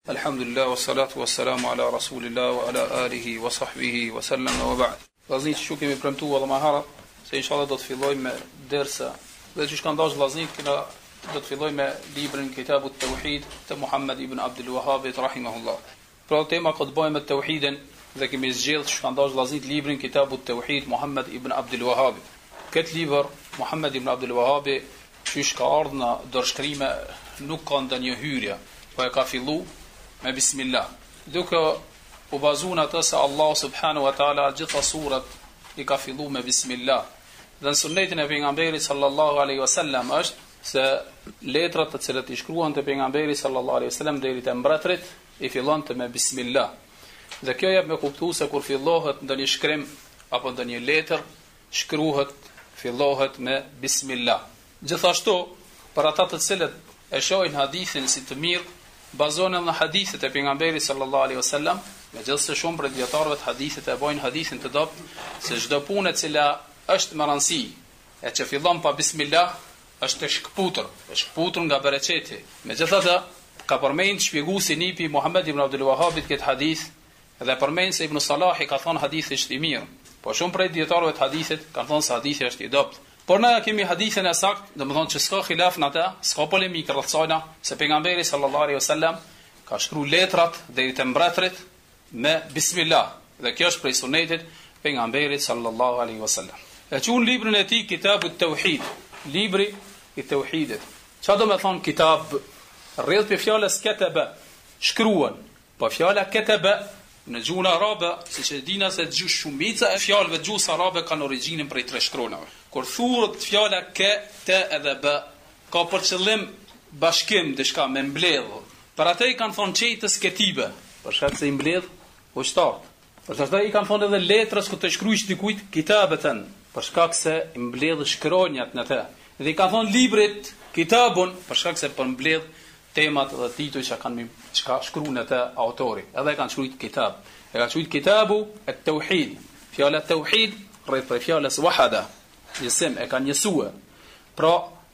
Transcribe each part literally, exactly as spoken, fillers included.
Alhamdulillah, wa salatu wa salamu ala rasulillah wa ala alihi wa sahbihi wa sallam wa ba'd. Vllaznit, që kemi premtuar edhe më herët se inshallah do të fillojmë me dersa. Dhe që kanë dashur vllaznit, kena do të fillojmë me librin Kitabu at-Tauhid të Muhammad ibn Abdul Wahhab rahimahullah. Pra tema ka të bëjë me tauhidin dhe kemi zgjedhur që kanë dashur vllaznit librin Kitabu at-Tauhid Muhammad ibn Abdul Wahhab. Këtë libër Muhammad ibn Abdul Wahhab që ka ardhur në dorëshkrime nuk ka ndonjë hyrje, po e ka filluar me bismillah, duke u bazuar atë se Allah subhanahu wa taala gjitha surat i ka filluar me bismillah. Dhe në sunetin e pejgamberit sallallahu alaihi wasallam është se letrat të cilat i shkruan te pejgamberi sallallahu alaihi wasallam deri te mbretërit i fillonte me bismillah. Dhe kjo jep me kuptues se kur fillohet ndonjë shkrim apo ndonjë letër, shkruhet, fillohet me bismillah. Gjithashtu, për ata të cilët e shohin hadithin si të mirë, bazohen në hadithet e pejgamberit sallallahu alaihi wasallam, megjithëse shumë prej dietarëve të hadithit e bojnë hadithin të dobët se çdo punë e cila është me rëndësi e që fillon pa bismillah është e shkputur, e shkputur nga bereqeti. Megjithatë, ka përmend shpjeguesi nipi Muhammad ibn Abdul Wahhabit këtë hadith dhe përmend se Ibn Salah i ka thonë hadithi është i mirë, po shumë prej dietarëve të hadithit kanë thonë se hadithi është i dobët. Por na kemi hadithin e sakt, domethënë që s'ka khilaf në atë, s'ka polemikë rreth saj, se pejgamberi sallallahu alaihi wasallam ka shkruar letrat deri te mbretërit me bismillah. Dhe kjo është prej sunetit pejgamberit sallallahu alaihi wasallam. E quajnë librin e tij Kitabu at-Tauhid, libri i tauhidit. Çfarë do të thonë kitab? Rrjedh për fjalës kataba, shkruan. Po fjala kataba në gjuhën arabe, siç e dina se gjuhë shumica e fjalëve të gjuhës arabe kanë origjinën prej tre shkronjave. Kur thuhet fjala ke, te edhe b, ka për qëllim bashkim diçka me mbledh. Për atë i kanë thonë çetës ketibe, për shkak se i mbledh ushtar. Për atë i kanë thonë edhe letrës ku të shkruajsh dikujt kitabeten, për shkak se i mbledh shkronjat në të. Dhe i kanë thonë librit kitabun, për shkak se për mbledh temat dhe tituj që kanë çka shkruan atë autori. Edhe kanë shkruajt kitab. E kanë shkruajt Kitabu at-Tauhid. Fjala tauhid rreth për fjalës wahada. Njësim e ka njësue. Pra,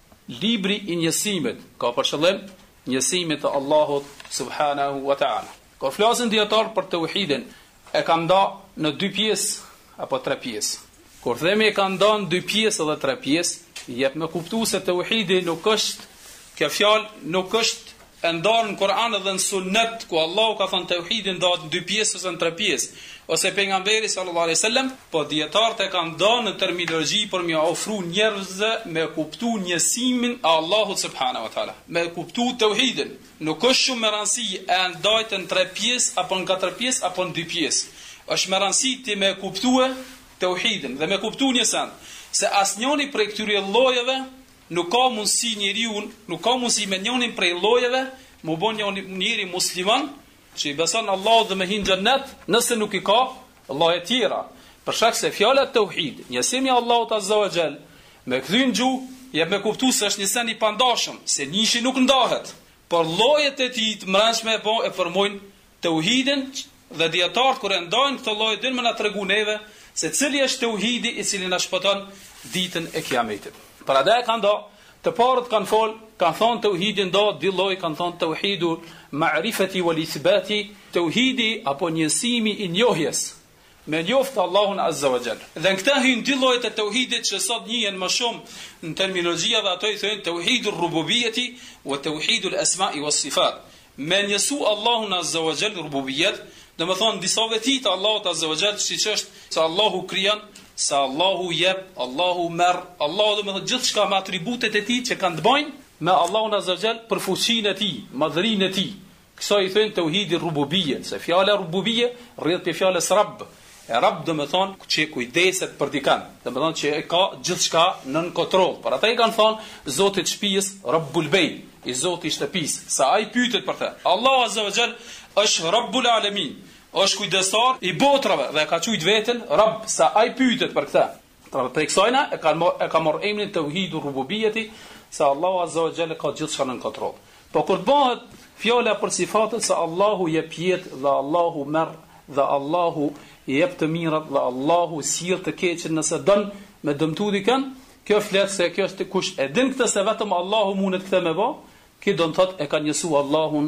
libri i njësimit ka për qëllim njësimit të Allahut subhanahu wa ta'ala. Kur flasin dietar për tauhidin, e ka nda në dy pjesë apo tre pjesë. Kur themi e ka nda në dy pjesë edhe tre pjesë, jep me kuptu se tauhidi nuk është, kjo fjalë nuk është e ndarë në Kur'an dhe në Sunnet, ku Allahu ka thënë tauhidin ndahet në dy pjesë ose në tre pjesë, ose pejgamberi sallallahu alaihi wasallam, po dietarët e kanë dhënë në terminologji për më ofru njerëzve me kuptu njësimin e Allahut subhanahu wa taala, me kuptu tauhidin. Nuk është shumë me rëndësi e ndahet në tre pjesë apo në katër pjesë apo në dy pjesë. Është me rëndësi ti me kuptue tauhidin dhe me kuptu njësan, se asnjëri prej këtyre llojeve nuk ka mundësi njeriu, nuk ka mundësi me njërin prej llojeve mu bën një njeri musliman që i beson Allah dhe me hin xhennet, nëse nuk i ka Allah e tjera. Për shkak se fjala tauhid, njësimi Allahut azza wa xal, me kthyn gjuhë, jep me kuptues se është një sen i pandashëm, se nishi nuk ndahet, por llojet e tij të mbrëmshme po e formojnë tauhidin dhe dietarët kur e ndajnë këtë lloj din më na tregun neve se cili është tauhidi i cili na shpëton ditën e Kiametit. Para dhe kanë do, të parët kanë fol, kanë thonë tauhidin do, dy lloj kanë thonë tauhidu ma'rifati wal ithbati, tauhidi apo njësimi i njohjes, me njoftë Allahun azza wa jall. Dhe në këta hyn dy llojet e tauhidit që sot njihen më shumë në terminologjia dhe ato i thonë tauhidur rububiyyati wa tauhidul asma'i was sifat. Me njësu Allahun azza wa jall rububiyet, do të thonë disa veti të Allahut azza wa jall, siç është se Allahu krijon, se Allahu jep, Allahu merr, Allahu do të thotë gjithçka me atributet e tij që kanë të bëjnë me Allahun azza wa jall për fuqinë e tij, madhërinë e tij. Këso i thënë tauhidi rububiyye, se fjala rububiyye rrjedh te fjalës rabb. E rabb do të thonë që kujdeset për dikën, do të thonë që e ka gjithçka nën kontroll. Por ata i kanë thonë Zoti i shtëpisë, Rabbul Bayt, i Zoti i shtëpisë, sa ai pyetet për të. Allahu azza wa jall është Rabbul Alamin, është kujdestar i botrave dhe ka thujt veten Rabb, sa ai pyetet për këtë. Pra prej kësajna e ka e ka marrë emrin tauhidur rububiyyati, se Allahu azza wa jalla ka gjithçka në kontroll. Po kur bëhet fjala për sifatet se Allahu jep jetë dhe Allahu merr dhe Allahu jep të mirat dhe Allahu sjell të keqen nëse don me dëmtu dikën, kjo flet se kjo është kush e din këtë se vetëm Allahu mundet këtë me bë, kjo do të thotë e ka njësu Allahun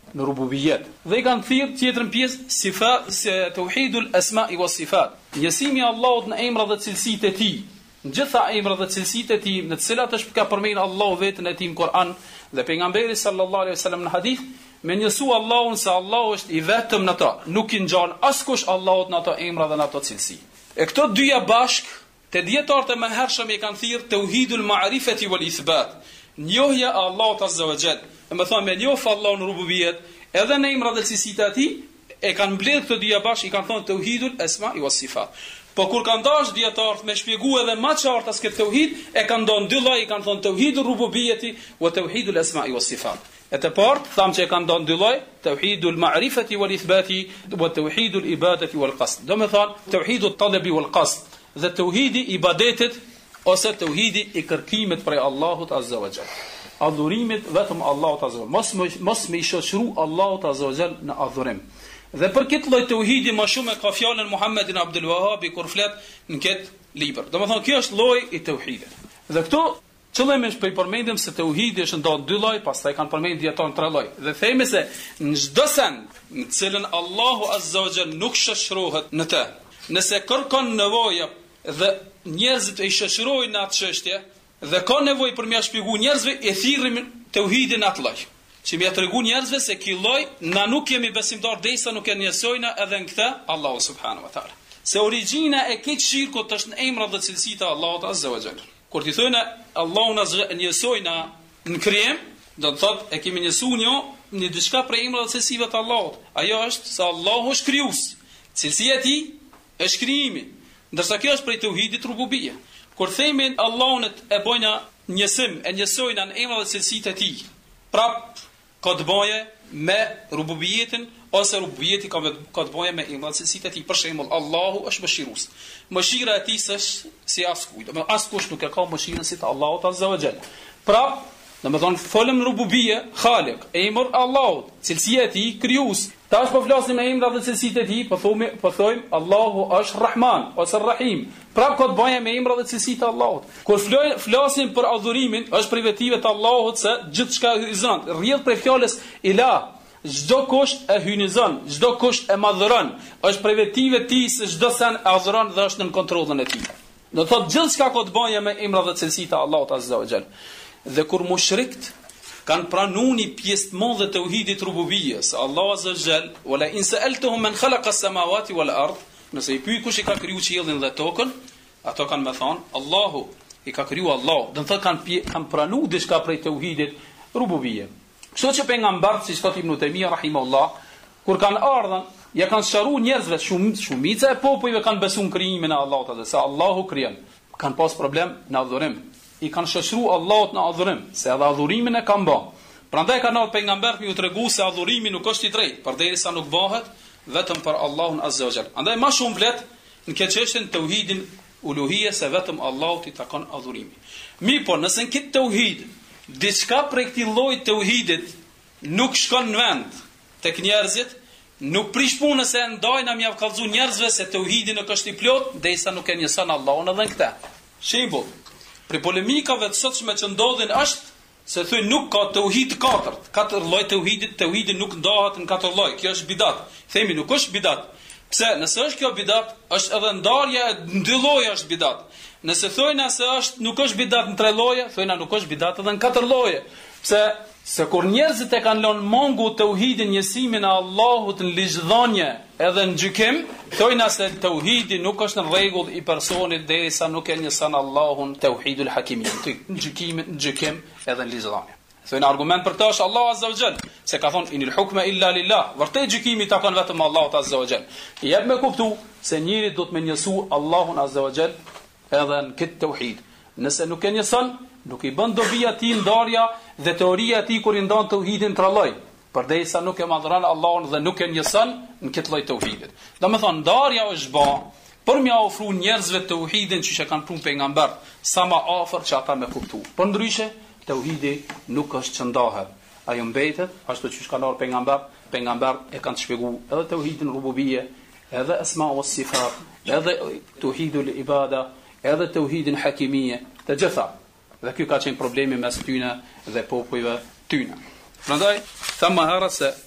në rububijet. Dhe i kanë thirrë tjetrën pjesë sifat, tauhidul asma'i was sifat. Njësimi i Allahut në emra dhe cilësitë e tij. Në gjitha emrat dhe cilësitë e tij, në të cilat është ka përmendur Allahu vetën e tij në Kur'an dhe pejgamberi sallallahu alaihi wasallam në hadith, me njësu Allahun se Allahu është i vetëm në to, nuk i ngjan askush Allahut në ato emra dhe në ato cilësi. E këto dyja bashk, te dietarët e mëhershëm i kanë thirrë tauhidul ma'rifati wal ithbat. Njohja e Allahut azza wa jall. Do të thonë me njoh Allahun rububiyet, edhe në emra dhe cilësitë e tij, e kanë mbledhur këto dyja bashk, i kanë thonë tauhidul asma'i was sifat. Po kur kanë dash dietarët me shpjegua edhe më qartë as këtë tauhid, e kanë dhënë dy lloj, i kanë thonë tauhidul rububiyeti wa tauhidul asma'i was sifat. E të partë, thamë që e kanë dhënë dy lloj, tauhidul ma'rifati wal ithbati wa tauhidul ibadati wal qasd. Do të thonë tauhidut talabi wal qasd, dhe tauhidi i ibadetit ose tauhidi i kërkimit prej Allahut azza wa jall. Adhurimit vetëm Allahut azza wa jall. Mos mos me i shoqëru Allahut azza wa jall në adhurim. Dhe për këtë lloj tauhidi më shumë ka fjalën Muhammedin Abdul Wahhab kur flet në këtë libër. Domethënë kjo është lloji i tauhidit. Dhe këtu qëllimi është për përmendim se tauhidi është ndonë dy lloj, pastaj kanë përmendur dieton tre lloj. Dhe themi se në çdo send në cilën Allahu azza wa jall nuk shoqërohet në të, nëse kërkon nevojë dhe njerëzit e shoqërojnë në atë çështje dhe ka nevojë për m'ia shpjegua njerëzve, e thirrim tauhidin atë lloj. Që më tregu njerëzve se ky lloj na nuk jemi besimtar derisa nuk e njësojna edhe në këtë Allahu subhanahu wa taala. Se origjina e këtë shirkut është në emrat dhe cilësitë e Allahut azza wa jall. Kur ti thonë Allahu na njësojna në krijim, do të thotë e kemi njësuar një në diçka për emrat dhe cilësitë të Allahut. Ajo është se Allahu është krijues. Cilësia e tij është krijimi. Ndërsa kjo është prej tauhidit rububia. Kur themi Allahun e bojna njësim, e njësojna në emrat dhe cilësitë e tij, prap ka të bëje me rububiyetin ose rububiyeti ka ka të bëje me emrat dhe cilësitë e tij. Për shembull, Allahu është mëshirues. Mëshira e tij është si askujt. Do askush nuk e ka mëshirën si të Allahut azza wa jall. Prap, do të thonë folëm rububie, Khaliq, emër Allahut, cilësia e tij krijues. Tash po flasim me emrat dhe cilësitë e tij, po thomi, po thojmë Allahu është Rahman ose Rahim. Prap ka të bëje me emrat dhe cilësitë e Allahut. Kur flasim për adhurimin, është prej vetive të Allahut se gjithçka hyjzon, rrjedh prej fjalës ilah. Çdo kush e hynizon, çdo kush e madhëron, është prej vetive të tij se çdo sen e adhuron dhe është në kontrollin e tij. Do thotë gjithçka ka të bëje me emrat dhe cilësitë e Allahut azza wa jall. Dhe kur mushrikt kanë pranuar një pjesë të madhe të tauhidit rububiyes, Allahu azza wa jall, wala in sa'altuhum man khalaqa as-samawati wal ard, nëse i pyet kush i ka krijuar qiellin dhe tokën, ato kanë më thonë Allahu i ka krijuar Allahu. Do thotë kanë kanë pranuar diçka prej tauhidit rububiyes. Kështu që pejgamberi, siç thotë Ibn Taymija rahimahullah, kur kanë ardhur, ja kanë sqaruar njerëzve, shumë shumica e popujve kanë besuar në krijimin e Allahut, se Allahu krijon. Kanë pas problem në adhurim. I kanë shoqëruar Allahut në adhurim, se edhe adhurimin e kanë bën. Prandaj kanë ardhur pejgamberi më u tregu se adhurimi nuk është i drejtë, përderisa nuk bëhet vetëm për Allahun azza wa jall. Andaj më shumë vlet në këtë çështje tauhidin uluhia se vetëm Allahut i takon adhurimi. Mi po, nëse në këtë tauhid diçka prej këtij lloji tauhidit nuk shkon në vend tek njerëzit, nuk prish punën se ndajna më javë kallëzu njerëzve se tauhidi nuk është i plot, derisa nuk e njëson Allahun edhe në këtë. Shembull, për polemikave të sotshme që ndodhin është se thonë nuk ka tauhid katërt, katër lloj tauhidit, tauhidi nuk ndahet në katër lloj. Kjo është bidat. Themi nuk është bidat. Pse? Nëse është kjo bidat, është edhe ndarja e dy lloje është bidat. Nëse thojna se është nuk është bidat në tre lloje, thojna nuk është bidat edhe në katër lloje. Pse? Se kur njerëzit e kanë lënë mungu tauhidin, njësimin e Allahut në ligjdhënie edhe në gjykim, thojna se tauhidi nuk është në rregull i personit derisa nuk e njëson Allahun tauhidul hakimi, në gjykim, në gjykim edhe në ligjdhënie. Thojna argument për të është Allahu azza wa jall, se ka thonë inil hukma illa lillah, vërtet gjykimi takon vetëm Allahut azza wa jall. Jep me kuptu se njëri do të më njësu Allahun azza wa jall edhe në këtë tauhid. Nëse nuk e njëson, nuk i bën dobi atij ndarja dhe teoria e tij kur i ndan tauhidin tre lloj, përderisa nuk e madhron Allahun dhe nuk e njëson në këtë lloj tauhidit. Domethënë ndarja është bë për m'ia ofruar njerëzve tauhidin që kanë punë pejgamber, sa më afër që ata me kuptu. Por ndryshe tauhidi nuk është që ndahet. Ajo mbetet ashtu siç ka ndar pejgamber, pejgamber e kanë shpjeguar edhe tauhidin rububie, edhe asma wa sifat, edhe tauhidul ibada, edhe tauhidin hakimie, të gjitha. Dhe kjo ka qenë problemi mes tyne dhe popujve tyne. Prandaj, thamë më herët se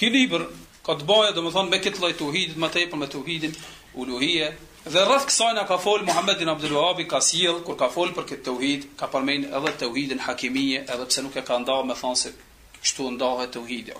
Ky libër ka të bëjë domethënë me këtë lloj tauhidit, më tepër me tauhidin uluhia. Dhe rreth kësaj na ka fol Muhammed ibn Abdul Wahhab ka sjell kur ka fol për këtë tauhid, ka përmend edhe tauhidin hakimie, edhe pse nuk e ka ndarë me thonë se kështu ndahet tauhidi.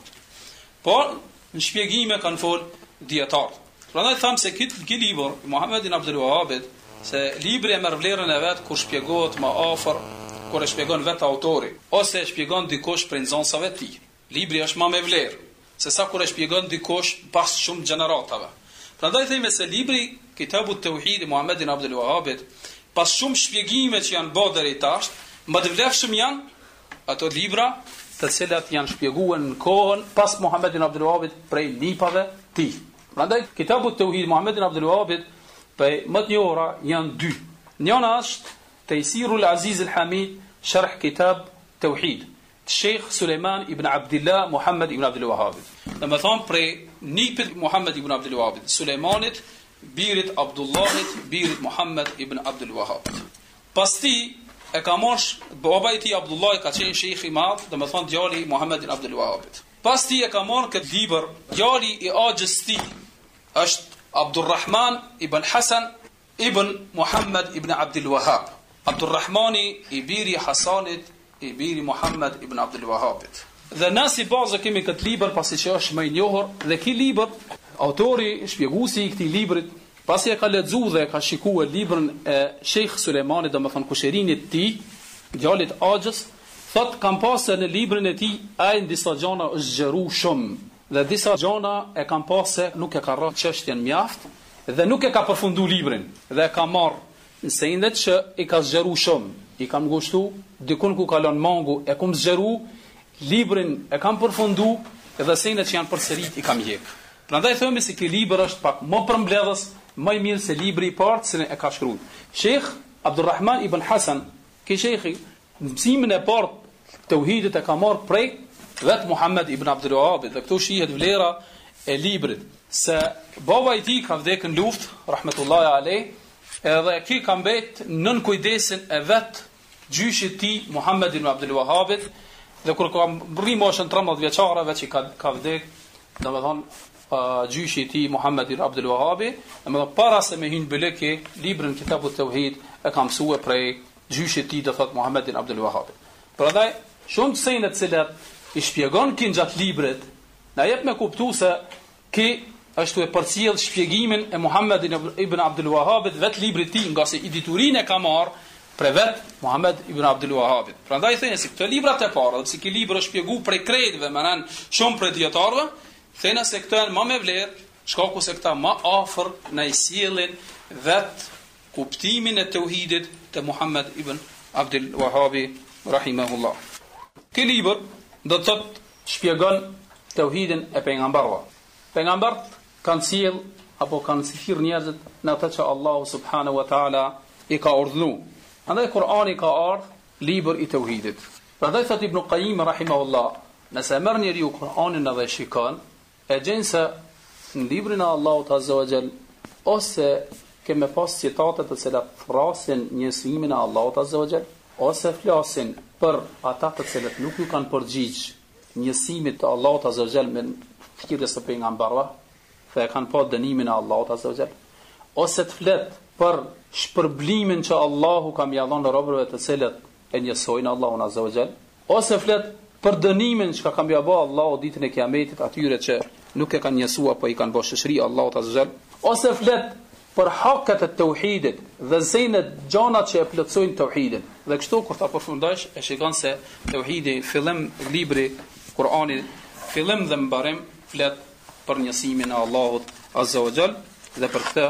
Por në shpjegime kanë fol dietar. Prandaj tham se këtë ky libër Muhammed ibn Abdul Wahhab se libri e merr vlerën e vet kur shpjegohet më afër, kur e shpjegon vetë autori ose e shpjegon dikush prej nxënësave të tij. Libri është më me vlerë se sa kur e shpjegon dikush pas shumë gjeneratave. Prandaj themi se libri Kitabu Tauhid i Muhammed ibn Abdul Wahhab, pas shumë shpjegime që janë bërë deri tash, më të vlefshëm janë ato libra të cilat janë shpjeguar në kohën pas Muhammed ibn Abdul Wahhab prej nipave të tij. Prandaj Kitabu Tauhid Muhammed ibn Abdul Wahhab prej më të njohura janë dy. Njëra është Taysirul Aziz al-Hamid Sharh Kitab Tauhid Sheikh Suleiman ibn Abdullah Muhammad ibn Abdul Wahhab. Dhe thon prej nipit Muhammad ibn Abdul Wahhab, Sulejmanit, birit Abdullahit, birit Muhammad ibn Abdul Wahhab. Pas ti e ka marrë baba i tij Abdullah ka qenë shejkh i madh, dhe thon djali i Muhammad ibn Abdul Wahhab. Pas ti e ka marrë këtë libër djali i axhës tij, është Abdurrahman ibn Hasan ibn Muhammad ibn Abdul Wahhab. Abdurrahmani i biri Hasanit i biri Muhammad ibn Abdul Wahhab. Dhe nasi bazë kemi këtë libër pasi që është më i njohur, dhe ky libër autori, shpjeguesi i këtij librit, pasi e ka lexuar dhe ka shikuar librin e Sheikh Sulejmanit, domethënë kushërinit të tij, djalit Axhës, thot kam pasur në librin e tij ai disa gjëra është zgjeru shumë dhe disa gjëra e kam pasur nuk e ka rrah çështjen mjaft dhe nuk e ka përfunduar librin dhe ka marr në sendet që i ka zgjeru shumë, i kam ngushtu dikun ku kalon mangu e kum zgjeru librin e kam përfundu edhe sendet që janë përsërit i kam hjek. Prandaj themi se ky libër është pak më përmbledhës, më i mirë se libri i parë që e ka shkruar. Sheikh Abdurrahman ibn Hasan, ky sheikhi, mësimin e parë të tauhidit e ka marrë prej vet Muhammad ibn Abdul Wahhab, dhe këtu shihet vlera e librit, se baba i tij ka vdekur në luftë, rahmetullahi alayh, edhe ky ka mbet nën kujdesin e vet gjyshit tij Muhammad ibn Abdul Wahhab, dhe kur ka rri moshën trembëdhjetë vjeçare veç i ka ka vdek, domethënë uh, gjyshi i tij Muhammad ibn Abdul Wahhab, domethënë para se me hyn beleke librin Kitabu Tauhid e ka mësuar prej gjyshit tij, do thot Muhammad ibn Abdul Wahhab. Prandaj shumë sene të cilat i shpjegon kin gjatë librit, na jep me kuptu se ki është e përcjell shpjegimin e Muhammad ibn Abdul Wahhab vet librit tij, nga se editurinë e ka marr për vet Muhammad ibn Abdul Wahhab. Prandaj thënë se këto librat e para, se ky libër është shpjeguar prej kredve, më nën shumë prej dietarëve, thënë se këto janë më me vlerë, shkaku se këta më afër na i sjellin vet kuptimin e tauhidit të Muhammad ibn Abdul Wahhab rahimahullah. Ky libër do të thotë shpjegon tauhidin e pejgamberëve. Pejgambert kanë sjell apo kanë sifir njerëzit në atë që Allahu subhanahu wa taala i ka urdhëruar. Andaj Kurani ka ardhur libër i tauhidit. Prandaj thot Ibn Qayyim rahimahullah, nëse merr njeriu Kur'anin edhe shikon, e gjen se në librin e Allahut azza wa jall ose kemë pas citate të cilat thrasin njësimin e Allahut azza wa jall, ose flasin për ata të cilët nuk ju kanë përgjigj njësimit të Allahut azza wa jall me thirrjes së pejgamberëve, dhe kanë pa dënimin e Allahut azza wa jall, ose të flet për shpërblimin që Allahu ka mja dhënë robërve të cilët e njësojnë Allahun azza wa jall, ose flet për dënimin që ka mja bë Allahu ditën e Kiametit atyre që nuk e kanë njësuar apo i kanë bërë shëshri Allahut azza wa jall, ose flet për hakat e tauhidit dhe zenet gjanat që e plotësojnë tauhidin. Dhe kështu kur ta përfundosh e shikon se tauhidi fillim libri Kur'ani fillim dhe mbarim flet për njësimin e Allahut azza wa jall, dhe për këtë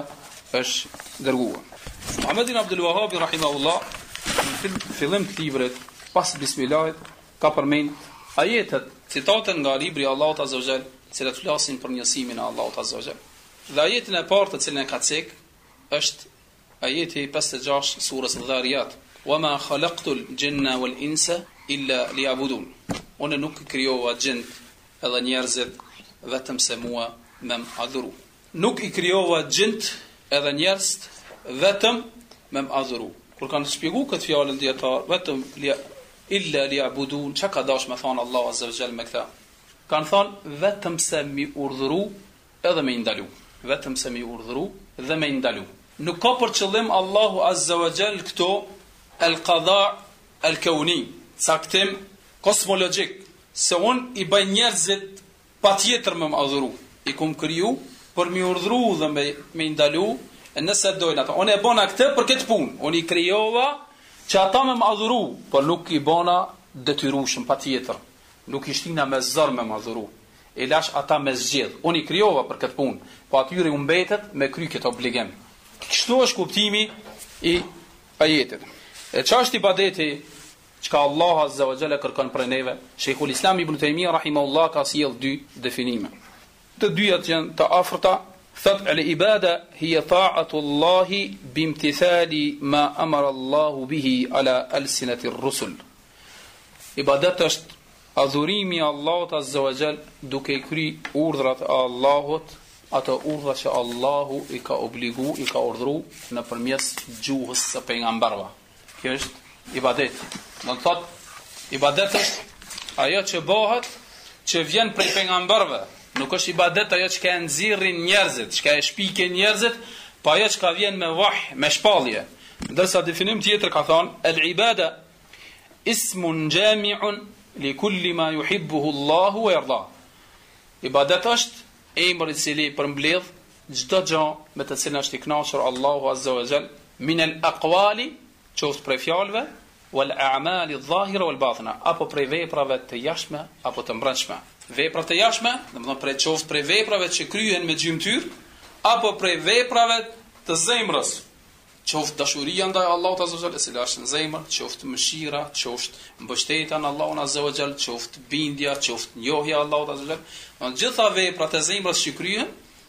është dërguar. Muhammad ibn Abdul Wahhab rahimahullah në fillim të librit pas bismillahit ka përmend ajetet, citate nga libri i Allahut azza wa jall, të cilat flasin për njësimin e Allahut azza wa jall. Dhe ajetin e parë të cilën e ka cek është ajeti pesëdhjetë e gjashtë surës Dhariyat, "Wama khalaqtul jinna wal insa illa liya'budun." Unë nuk krijova gjint edhe njerëzit vetëm se mua me më adhuru. Nuk i krijova gjint edhe njerëz vetëm me më adhuru. Kur kanë shpjeguar këtë fjalën dietar, vetëm li illa liya'budun, çka ka dash me thon Allahu azza wa jall me këtë? kanë thonë vetëm se mi urdhëru edhe me ndalu. Vetëm se mi urdhëru dhe me ndalu. Nuk ka për qëllim Allahu Azza wa Jall këto el-qada el-kauni, caktim kosmologjik, se unë i bëj njerëzit pa tjetër me më adhuru. I kum kriju për mi urdhru dhe me, me ndalu, nëse dojnë ata. Unë e bona këtë për këtë punë. Unë i krijova që ata me më adhuru, por nuk i bona detyrushëm pa tjetër. Nuk i shtina me zër me më adhuru. E lash ata me zgjedh. Unë i krijova për këtë punë, po atyre u mbetet me kry këtë obligim. Kështu është kuptimi i ajetit. E çfarë është ibadeti çka Allah Azza wa Jalla kërkon prej neve? Sheikhul Islam Ibn Taymiyyah rahimahullah ka sjell dy definime. Të dyja janë të afërta. Thot al-ibada hiya ta'atu Allahi bimtithali ma amara Allahu bihi ala alsinati ar-rusul. Ibadet është adhurimi i Allahut Azza wa Jall duke kry urdhrat e Allahut, ato urdhra që Allahu i ka obligu, i ka urdhru nëpërmjet gjuhës së pejgamberëve. Kjo është ibadet. Do të thot ibadet është ajo që bëhet që vjen prej pejgamberëve. Nuk është ibadet ajo që ka nxirrin njerëzit, që ka e shpikin njerëzit, po ajo që ka vjen me vahj, me shpallje. Ndërsa definim tjetër ka thonë el-ibada ismun jami'un li kulli ma yuhibbuhu Allahu wa yarda. Ibadet është emër i cili përmbledh çdo gjë me të cilën është i kënaqur Allahu Azza wa Jall min al-aqwali, qoftë prej fjalëve, wal a'mali adh-dhahira wal batina, apo prej veprave të jashtme apo të brendshme. Veprat e jashtme, domethënë prej qoftë prej veprave që kryhen me gjymtyr, apo prej veprave të zemrës, qoftë dashuria ndaj Allahut Azza wa Jall, e cila është në zemër, qoftë mëshira, qoftë mbështetja në Allahun Azza wa Jall, qoftë bindja, qoftë njohja e Allahut Azza wa Jall. Në gjitha veprat e zemrës që kryhen,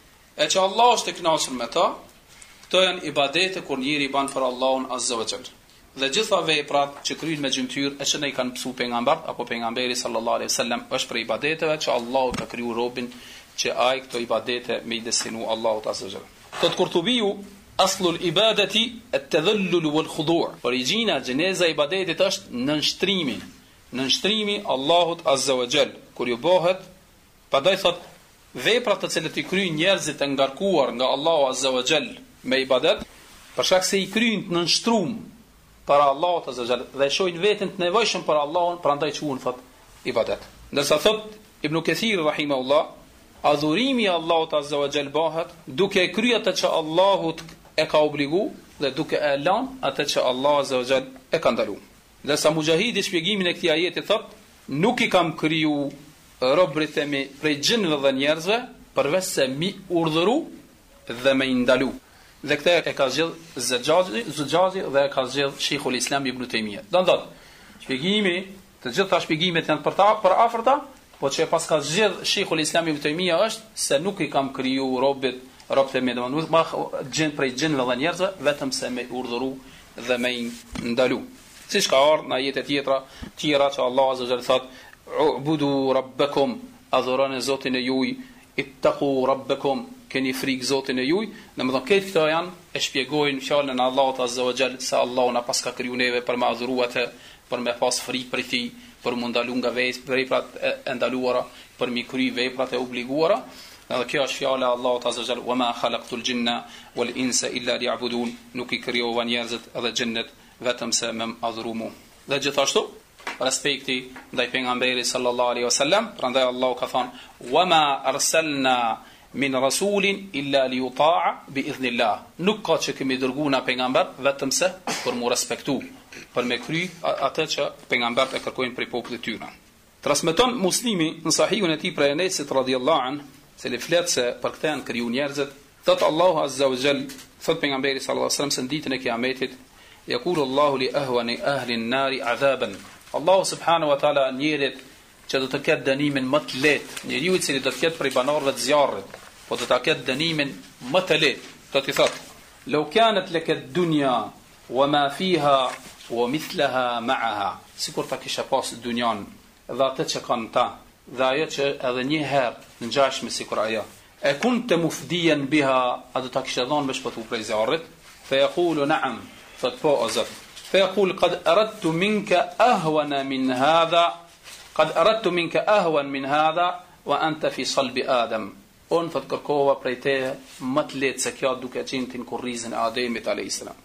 e që Allah është i kënaqur me ta, këto janë ibadete kur njëri i bën për Allahun Azza wa Jall. Dhe gjitha veprat që kryhen me gjymtyr, e që ne i kanë mësuar pejgambert apo pejgamberi sallallahu alaihi wasallam, është për ibadeteve që Allahu ka kriju robin që ai këto ibadete me i destinu Allahut Azza wa Jall. Tot Kurtubiu aslu al-ibadati at-tadhallul wal-khudu'. Origjina gjeneza e ibadetit është nënshtrimi, nënshtrimi Allahut Azza wa Jall. Kur ju bëhet, pastaj thot veprat të cilat i kryejn njerëzit e ngarkuar nga Allahu Azza wa Jall me ibadet, për shkak se i kryejn të nënshtrum para Allahut Azza wa Jall dhe shohin veten të nevojshëm për Allahun, prandaj quhen thot ibadet. Ndërsa thot Ibn Kathir rahimahullah, adhurimi i Allahut Azza wa Jall bëhet duke kryer atë që Allahu e ka obligu dhe duke e lënë atë që Allahu Azza wa Jall e ka ndaluar. Ndërsa Mujahidi shpjegimin e këtij ajeti thot, nuk i kam kriju robërit e mi prej gjinëve dhe njerëzve, përveç se mi urdhëru dhe me ndalu. Dhe këtë e ka zgjedh Zxhaxhi, Zxhaxhi dhe e ka zgjedh Sheikhul Islam Ibn Taymiyyah. Do të shpjegimi, të gjitha shpjegimet janë për ta, për afërta, po që pas ka zgjedh Sheikhul Islam Ibn Taymiyyah është se nuk i kam kriju robët, robët e mi, domethënë ma gjin prej gjinëve dhe njerëzve, vetëm se me urdhëru dhe me ndalu. Siç ka ardhur në ajete tjetra, tjera që Allah Azza wa Jalla thot: "U'budu rabbakum", adhuroni Zotin e juaj, "Ittaqu rabbakum", keni frikë Zotin e juaj. Domethënë këtë këto janë e shpjegojnë fjalën e Allahut Azza wa Jall se Allahu na pas ka kriju neve për me adhuru atë, për me pas frikë prej tij, për mu ndalu nga veprat e ndaluara, për mi kry veprat e obliguara. Edhe kjo është fjala e Allahut Azza wa Jall: "Wa ma khalaqtul jinna wal insa illa liya'budun", nuk i krijova njerëzit edhe xhennet vetëm se me adhuru mua. Dhe gjithashtu respekti ndaj pejgamberit sallallahu alaihi wasallam, prandaj Allahu ka thënë: "Wa ma arsalna min rasulin illa li yuta'a bi idhnillah", nuk ka që kemi dërguar na pejgamber vetëm se për mu respektu, për me kry atë që pejgambert e kërkojnë prej popullit të tyre. Transmeton Muslimi në Sahihun e tij prej Enesit radhiyallahu an, se le flet se për këtë janë kriju njerëzit, thot Allahu Azza wa Jall, thot pejgamberi sallallahu alaihi wasallam se në ditën e Kiametit, yaqulu Allahu li ahwani ahli an-nari adhaban. Allahu subhanahu wa taala njerit që do të ketë dënimin më të lehtë, njeriu i cili do të ketë prej banorëve të zjarrit, po do ta ketë dënimin më të lehtë, do t'i thotë: "Law kanat laka ad-dunya wa ma fiha wa mithlaha ma'aha", sikur ta kisha pas dunjan dhe atë që kanë ta, dhe ajo që edhe një herë në ngjashme sikur ajo. "E kunte mufdiyan biha", a do ta kisha dhënë me shpëtu prej zjarrit? Fa yaqulu na'am, thot po o Zot. Fa yaqul qad aradtu minka ahwana min hadha, qad aradtu minka ahwan min hadha wa anta fi salbi Adam. On thot kërkova prej teje më të lehtë se kjo duke qenë tin kurrizën e Ademit alayhis salam.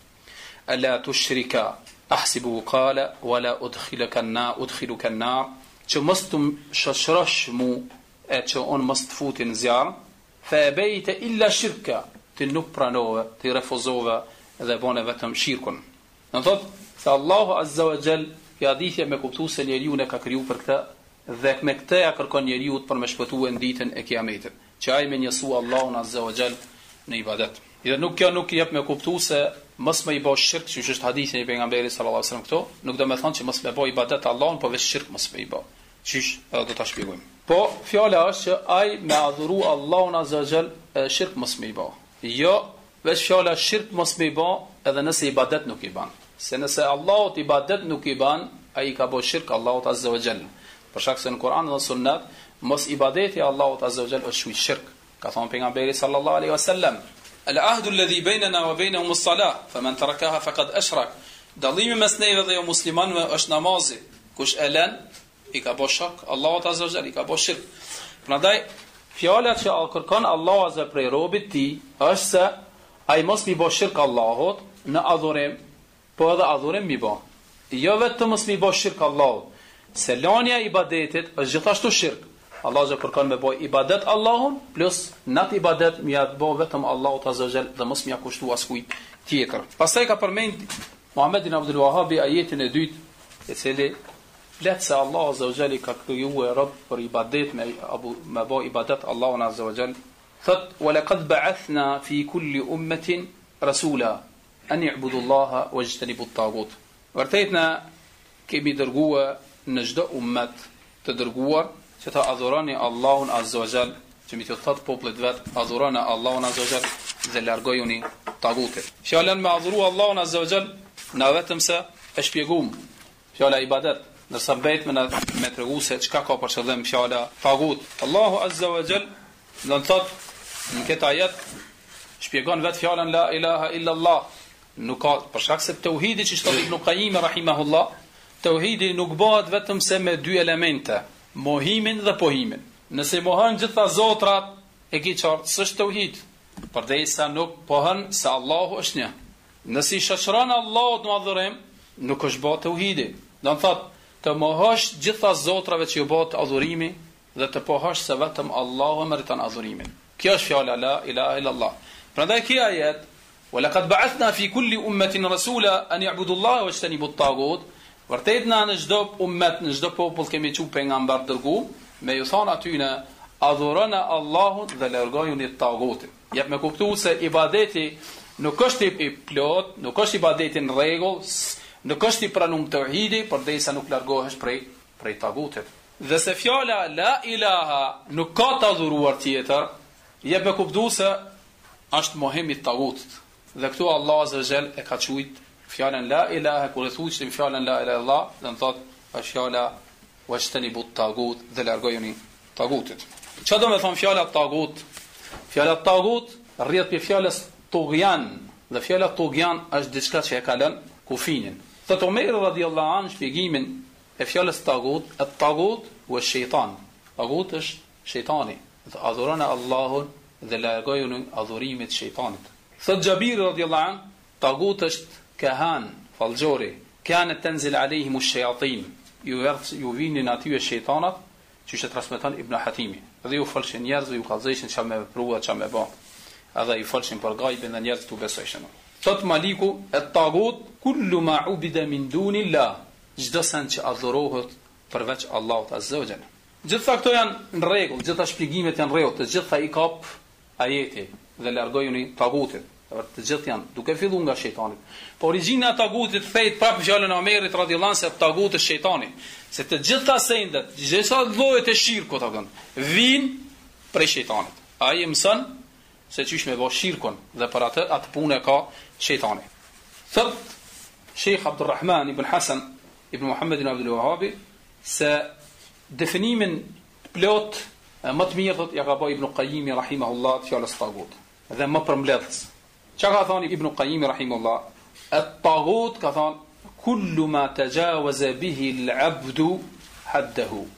Ala tushrika ahsibu qala wala udkhiluka an-nar udkhiluka an-nar, që mos të shoshrosh mu e që on mos të futin në zjarr, fa bayta illa shirka, ti nuk pranove, ti refuzove dhe bone vetëm shirkun. Do thot se Allahu azza wa jall ja dithje me kuptu se njeriu ne ka kriju për këtë dhe me këtë ja kërkon njeriu për me shpëtuar në ditën e Kiametit, që ai me njësu Allahun azza wa jall në ibadet. Dhe nuk kjo nuk jep me kuptu se mos më i bëj shirk, që është hadithi i pejgamberit sallallahu alajhi wasallam këto, nuk do të thonë që mos më bëj ibadet Allahun, por vetë shirk mos më i bëj. Çish edhe do ta shpjegojmë. Po fjala është që ai me adhuru Allahun azza wa jall shirk mos më i bëj. Jo, vetë fjala shirk mos më i bëj edhe nëse ibadet nuk i bën. Se nëse Allahut ibadet nuk i bën, ai ka bëj shirk Allahut azza wa jall. Për shkak se në Kur'an dhe Sunet mos ibadeti Allahut azza wa jall është shirk. Ka thënë pejgamberi sallallahu alaihi wasallam: "Al-ahdu alladhi baynana wa baynahum as-salah, faman tarakaha faqad ashrak." Dallimi mes neve dhe jo muslimanëve është namazi. Kush e lën, i ka bësh shirk Allahut azza wa jall, i ka bësh shirk. Prandaj fjala që kërkon Allahu azza prej robit ti është se ai mos mi bësh shirk Allahut në adhurim, po edhe adhurim mi bë. Jo vetëm mos mi bësh shirk Allahut, se lania e ibadetit është gjithashtu shirk. Allah zë kërkon me bëj ibadet Allahun, plus nat ibadet mi atë bëj vetëm Allahut azza wa jall dhe mos mi akushtu askujt tjetër. Pastaj ka përmend Muhammed ibn Abdul Wahhab ajetin e dytë, i cili flet se Allah azza wa jall ka krijuar rob për ibadet me abu me bëj ibadet Allahun azza wa jall. Thot: "Wa laqad ba'athna fi kulli ummatin rasula an ya'budu Allaha wajtanibu at-taghut." Vërtet na kemi dërguar në çdo ummet të dërguar që ta adhuroni Allahun azza wa jall, që mi të thot popullit vet, adhuroni Allahun azza wa jall dhe largojuni tagutit. Fjalën me adhuru Allahun azza wa jall na vetëm se e shpjegum fjala ibadet, ndërsa mbet me me tregu se çka ka për qëllim fjala tagut. Allahu azza wa jall do të thot në këtë ajet shpjegon vet fjalën la ilaha illa Allah. Nuk ka për shkak se tauhidi që thot Ibn Qayyim rahimahullah, tauhidi nuk bëhet vetëm se me dy elemente, mohimin dhe pohimin. Nëse mohon gjitha zotrat, e ki qartë s'është tauhid, përderisa nuk pohon se Allahu është një. Nëse i shoqëron Allahut në adhurim, nuk është bë tauhidi. Do të thotë të mohosh gjitha zotrave që ju bëhet adhurimi dhe të pohosh se vetëm Allahu meriton adhurimin. Kjo është fjala la ilaha illa Allah. Prandaj kjo ajet: "Wa laqad ba'athna fi kulli ummatin rasula an ya'budu Allaha wajtanibu at-taghut." Vërtet na në çdo ummet, në çdo popull kemi thënë pejgamber dërguar, me ju thonë atyne adhuroni Allahun dhe largojuni tagutin. Jep me kuptuar se ibadeti nuk është i plot, nuk është ibadeti në rregull, nuk është i pranuar tauhidi, përderisa nuk largohesh prej prej tagutit. Dhe se fjala la ilaha nuk ka të adhuruar tjetër, jep me kuptuar se është mohimi i tagutit. Dhe këtu Allah azza wa jall e ka thujt fjalën la ilaha, kur e thuajmë fjalën la ilaha illallah, do të thotë është fjala wajtanibu at-tagut dhe largojuni tagutit. Çfarë do të thonë fjala tagut? Fjala tagut rrjedh për fjalës tughyan, dhe fjala tughyan është diçka që e ka lënë kufinin. Thot Omer radhiyallahu anhu shpjegimin e fjalës tagut: at-tagut wa shejtan. Tagut është shejtani. Dhe adhuroni Allahun dhe largojuni adhurimit shejtanit. Thot Jabir radhiyallahu anhu: tagut është kahan, fallxori, kanë tenzil alehim ash-shayatin. Ju ju vinin aty e shejtanat, që është transmeton Ibn Hatimi. Dhe ju folshin njerëz, ju kallëzojshin çfarë me veprua, çfarë me bë. Edhe i folshin për gajbin dhe njerëzit u besojshin. Thot Maliku: at-tagut kullu ma ubida min dunillah. Çdo sen që adhurohet përveç Allahut azza wa jalla. Gjithsa këto janë në rregull, gjitha shpjegimet janë rregull, të gjitha i kap ajeti dhe largojuni tagutin. Të gjithë janë duke filluar nga shejtani. Po origjina e tagutit thejt prapë fjalën e Omerit radhiyallahu anhu se taguti është shejtani. Se të gjitha sendet, gjitha llojet e shirkut atë vijnë prej shejtanit. Ai mëson se çish me bë shirkun dhe për atë atë punë ka shejtani. Thot Sheikh Abdulrahman ibn Hasan ibn Muhammad ibn Abdul Wahhab se definimin plot më të mirë thot ja ka bëj Ibn Qayyim rahimahullah fjalës tagut. Dhe më përmbledhës. Çka ka thënë Ibn Qayyim rahimahullah? At-taghut ka thënë kullu ma tajawaza bihi al-'abdu haddahu.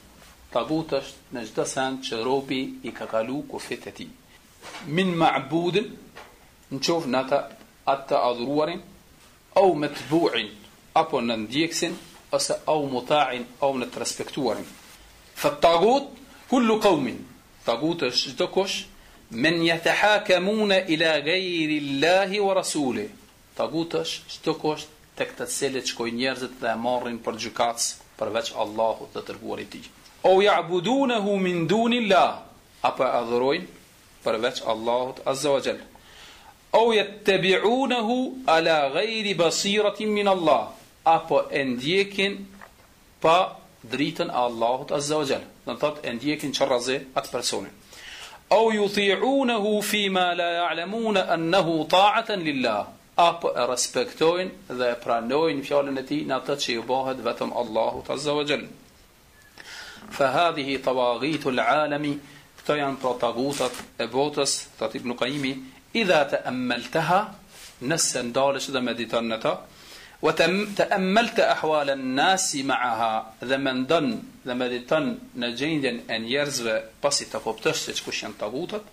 tagut është në çdo send që robi i ka kalu kufit e tij. Min ma'budin, në qoftë në ata atë të adhuruarin, au matbu'in, apo në ndjeksin, ose au muta'in, au në të respektuarin. Fa tagut kullu qaumin, tagut është çdo kush men yatahakamuna ila ghayri Allahi wa rasulih. Tagut është çdo kush tek të cilët shkojnë njerëzit dhe e marrin për gjykatës përveç Allahut dhe dërguarit të tij. O ya'budunahu min dunillah, apo adhurojnë përveç Allahut azza wa jall. O yattabi'unahu ala ghayri basiratin min Allah, apo e ndjekin pa dritën e Allahut azza wa jall. Do të thotë e ndjekin çarrazi atë personin. O yuti'unahu fima la ya'lamuna annahu ta'atan lillah, apo e respektojnë dhe e pranojnë fjalën e tij në atë që i bëhet vetëm Allahut azza wa jall. Fa hadhihi tawaghitul alami, këto janë protagutat e botës, thot Ibn Qayyimi, idha ta'ammaltaha, nëse ndalesh dhe mediton në ta, wa ta'ammalta ahwal an-nas ma'aha, dhe mendon dhe mediton në gjendjen e njerëzve pasi të kuptosh se kush janë tagutat,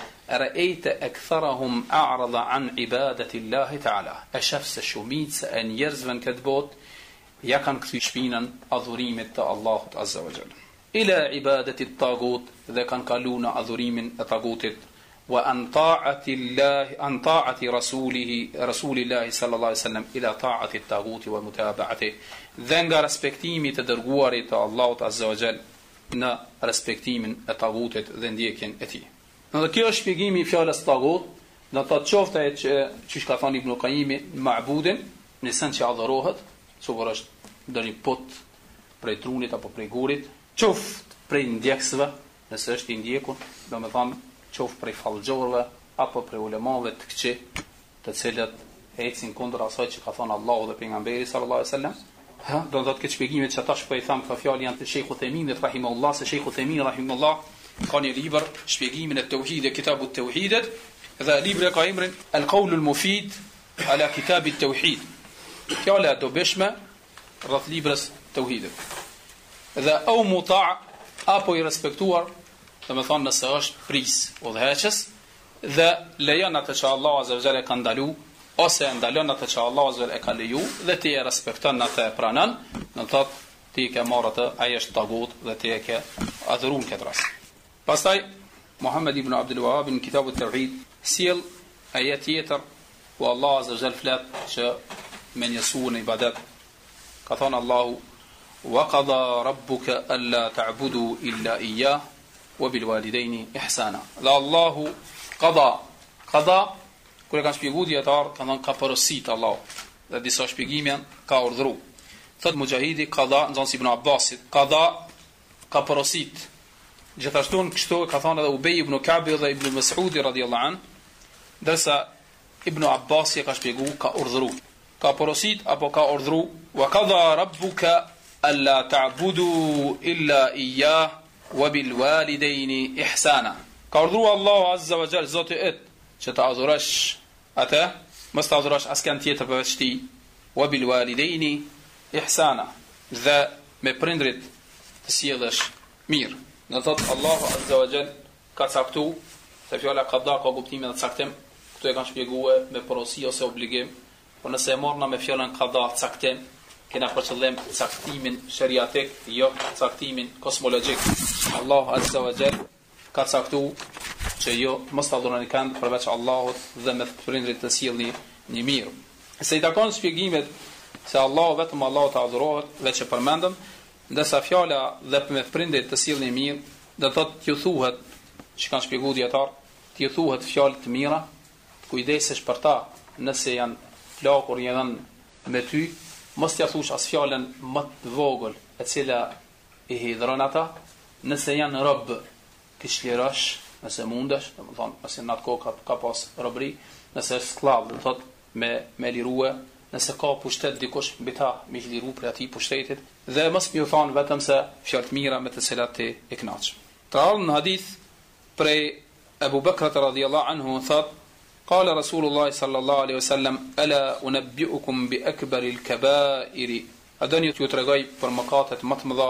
رأيت أكثرهم أعرض عن عبادة الله تعالى. أشفس شميت أن يرزفن كتبوت يكن كتشبينا أذريمة الله عز وجل إلى عبادة الطاغوت، ذا كان قالون أذريم الطاغوت، وأن طاعة الله أن طاعة رسوله رسول الله صلى الله عليه وسلم إلى طاعة الطاغوت ومتابعته. ذا رسبكتيمي تدرغوري الله عز وجل نا رسبكتيمن الطاغوت ذا ديكن أتي. Në kjo është shpjegimi i fjalës tagut, do të thotë qoftë ai që çish ka thënë Ibn Qayyimi, ma'budin, në sens që adhurohet, çfarë është ndonjë pot prej trunit apo prej gurit, qoftë prej ndjeksve, nëse është i ndjekur, domethënë qoftë prej fallxhorëve apo prej ulemave të këqij, të cilët ecin kundër asaj që ka thënë Allahu dhe pejgamberi sallallahu alaihi wasallam. Ha, do të thotë këtë shpjegimet që tash po i tham këto fjalë janë të Sheikh Uthaymin rahimahullah, se Sheikh Uthaymin rahimahullah ka një libër shpjegimin e tauhidit, kitabu tauhidit, dhe libri ka emrin Al-Qawl al-Mufid ala Kitab at-Tauhid. Fjala do beshme rreth librës tauhidit. Dhe au muta' apo i respektuar, domethënë nëse është pris udhëheqës dhe lejon atë që Allah azza wa jalla ka ndalu, ose ndalon atë që Allah azza wa jalla e ka leju dhe ti e respekton atë e pranon, do të thotë ti ke marrë atë, ai është tagut dhe ti e ke adhuruar këtë rast. Pastaj Muhammad ibn Abdul Wahhab në Kitabu at-Tauhid sjell ajet tjetër ku Allah azza wa jalla flet që me njësuën e ibadet. Ka thënë Allahu: "Wa qada rabbuka alla ta'budu illa iyyah wa bil walidayni ihsana." Dhe Allahu qada, qada kur e kanë shpjeguar dietar, kanë thënë ka porosit Allah. Dhe disa shpjegime janë ka urdhëruar. Thot Mujahidi qada, nxënës Ibn Abbasit, qada ka porosit. Gjithashtu në kështu ka thënë edhe Ubej ibn Ka'bi dhe Ibn Mas'udi radhiyallahu an, ndërsa Ibn Abbasi ka shpjeguar ka urdhëruar. Ka porosit apo ka urdhëruar, wa qadha rabbuka alla ta'budu illa iyyah wa bil walidayni ihsana. Ka urdhëruar Allahu azza wa jall Zoti yt që të adhurosh atë, mos të adhurosh askën tjetër përveç tij, wa bil walidayni ihsana, dhe me prindrit të sjellësh mirë. Në thotë Allahu azza wa jall ka caktu, se fjala qada ka kuptimin e caktim, këtu e kanë shpjeguar me porosi ose obligim, por nëse e marrna me fjalën qada caktim, kena për qëllim caktimin shariatik, jo caktimin kosmologjik. Allahu azza wa jall ka caktu që jo mos ta adhuroni kënd përveç Allahut dhe me prindrit të sjellni një mirë. Se i takon shpjegimet se Allahu vetëm Allahu të adhurohet dhe që përmendëm, ndërsa fjala dhe me prindrit të sjellni mirë, do të thotë t'ju thuhet, që kanë shpjeguar dietar, t'ju thuhet fjalë të mira, kujdesesh për ta, nëse janë plakur janë me ty, mos t'ja thush as fjalën më të vogël e cila i hidhron ata, nëse janë rob, ti shlirosh, nëse mundesh, domethënë, nëse në atë kohë ka, ka pas robëri, nëse është skllav, do të thotë me me lirue, nëse ka pushtet dikush mbi ta, me liru për atij pushtetit, dhe mos më thon vetëm se fjalë të mira me të cilat ti e kënaq. Tra në hadith prej Abu Bakr radhiyallahu anhu thot: "Qala Rasulullah sallallahu alaihi wasallam, ala unabbiukum bi akbaril kaba'iri." A doni t'ju tregoj për mëkatet më të mëdha,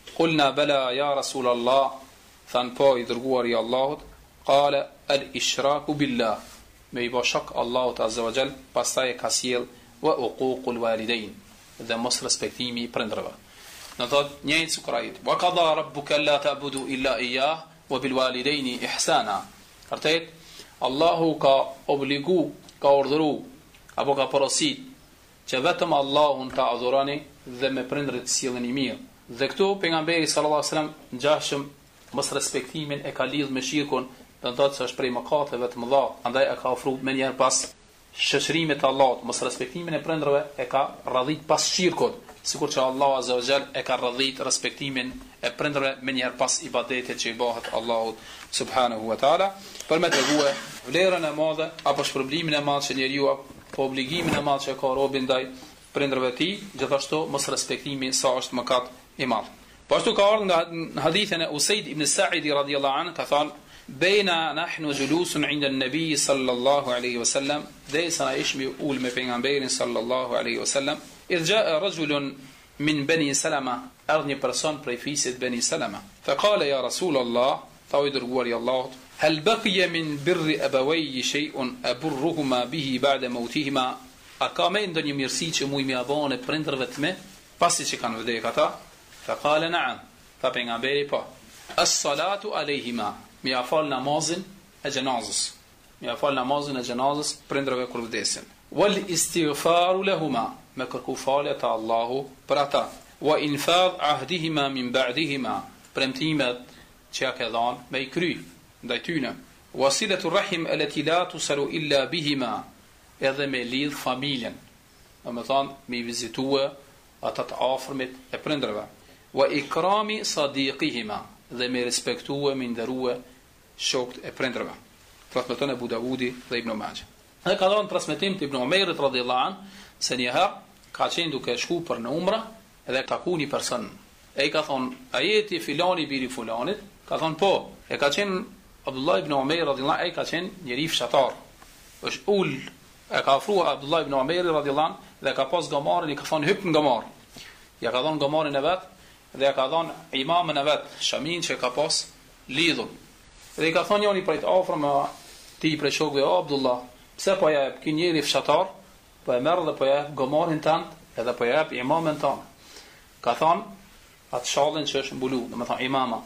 Kulna bala ja Rasulallah, than po i dërguar i Allahut, qala al ishraku billah, me i bashak Allahut azza wa jall, pastaj e ka sjell wa uququl walidain, dhe mos respektimi i prindërve. Në thot njëjtë sukrajit, wa qada rabbuka alla ta'budu illa iyyah wa bil walidaini ihsana. Vërtet Allahu ka obligu, ka urdhëru apo ka porosit që vetëm Allahun ta adhuroni dhe me prindërit sjellni mirë. Dhe këtu pejgamberi sallallahu alajhi wasallam ngjashëm mos respektimin e ka lidh me shirkun, do të thotë se është prej mëkateve të mëdha, andaj e ka ofruar më njëherë pas shoqërimit të Allahut, mos respektimin e prindërve e ka radhit pas shirkut, sikur që Allah azza wa jall e ka radhit respektimin e prindërve më njëherë pas ibadetit që i bëhet Allahut subhanahu wa taala, për me treguar vlerën e madhe apo shpërblimin e madh që njeriu po obligimin e madh që ka robi ndaj prindërve të tij, gjithashtu mos respektimi sa është mëkat i madh. Po ashtu ka ardhur nga hadithin e Usaid ibn Sa'id radhiyallahu anhu, ka thënë bejna nahnu julusun inda an-nabi sallallahu alaihi wasallam, dhe sa ishmi ul me pejgamberin sallallahu alaihi wasallam, idh jaa rajulun min bani Salama, ardh një person prej fisit Bani Salama. Fa qala ya Rasul Allah, tha i dërguari i Allahut, hal baqiya min birri abawayhi shay'un aburruhuma bihi ba'da mawtihima, a ka më ndonjë mirësi që muj më abone prindërve të me pasi që kanë vdekur ata? Fa qala na'am, fa pejgamberi po. As-salatu alayhima, mi afal namazin e gjenazës, mi afal namazin e gjenazës prindërve kur vdesin. Wal istighfaru lahuma, me kërku falje të Allahu për ata. Wa infadh ahdihima min ba'dihima, premtimet që ja ke dhanë me i kry ndaj tyne. Wasilatu rahim allati la tusalu illa bihima, edhe me lidh familjen, do të thonë me vizitue ata të afërmit e prindërve. Wa ikrami sadiqihima, dhe me respektue, me nderue shokët e prindërve. Transmeton Abu Davudi dhe Ibn Majah. Dhe ka dhënë transmetim të Ibn Umerit radhiyallahu anhu se një herë ka qenë duke shku për në umra edhe taku një person. E i ka thonë, a jeti filani biri fulanit? Ka thonë po. E ka qenë Abdullah ibn Umer radhiyallahu anhu, e ka qenë njeri fshatar. Është ul, e ka ofruar Abdullah ibn Umer radhiyallahu anhu dhe ka pas gomarin, i ka thonë hyp në gomar. Ja ka thonë gomarin e vet dhe ja ka thonë imamën e vet, shamin që ka pas lidhur. Dhe i ka thonë njëri prej të afërm ti prej shokëve, o Abdullah, pse po ja jep ky njeri fshatar, po e merr dhe po ja jep gomarin tant, edhe po ja jep imamën tant. Ka thonë atë shallin që është mbulu, do të thonë imama.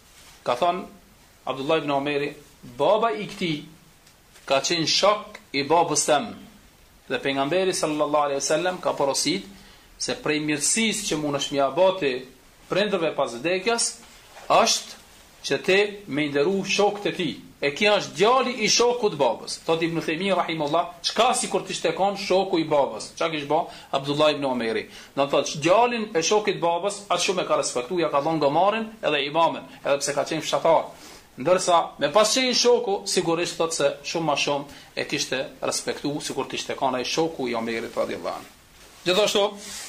Ka thonë Abdullah ibn Umeri, baba i këtij ka qenë shok i babës tem. Dhe pejgamberi sallallahu alaihi wasallam ka porosit se prej mirësisë që mund është mja bati prindërve pas vdekjes është që te me nderu shokët e tij. E kia është djali i shokut babës. Thot Ibn Thaymi rahimullah, çka sikur të ishte kon shoku i babës. Çka kish bë Abdullah ibn Umeri? Do të thotë djalin e shokit babës, atë shumë e ka respektuar, ja ka dhënë gomarin edhe imamin, edhe pse ka qenë fshatar. Ndërsa me pas qenë shoku, sigurisht thot se shumë më shumë e kishte respektuar sikur të ishte kon ai shoku i Umerit radhiyallahu anhu. Gjithashtu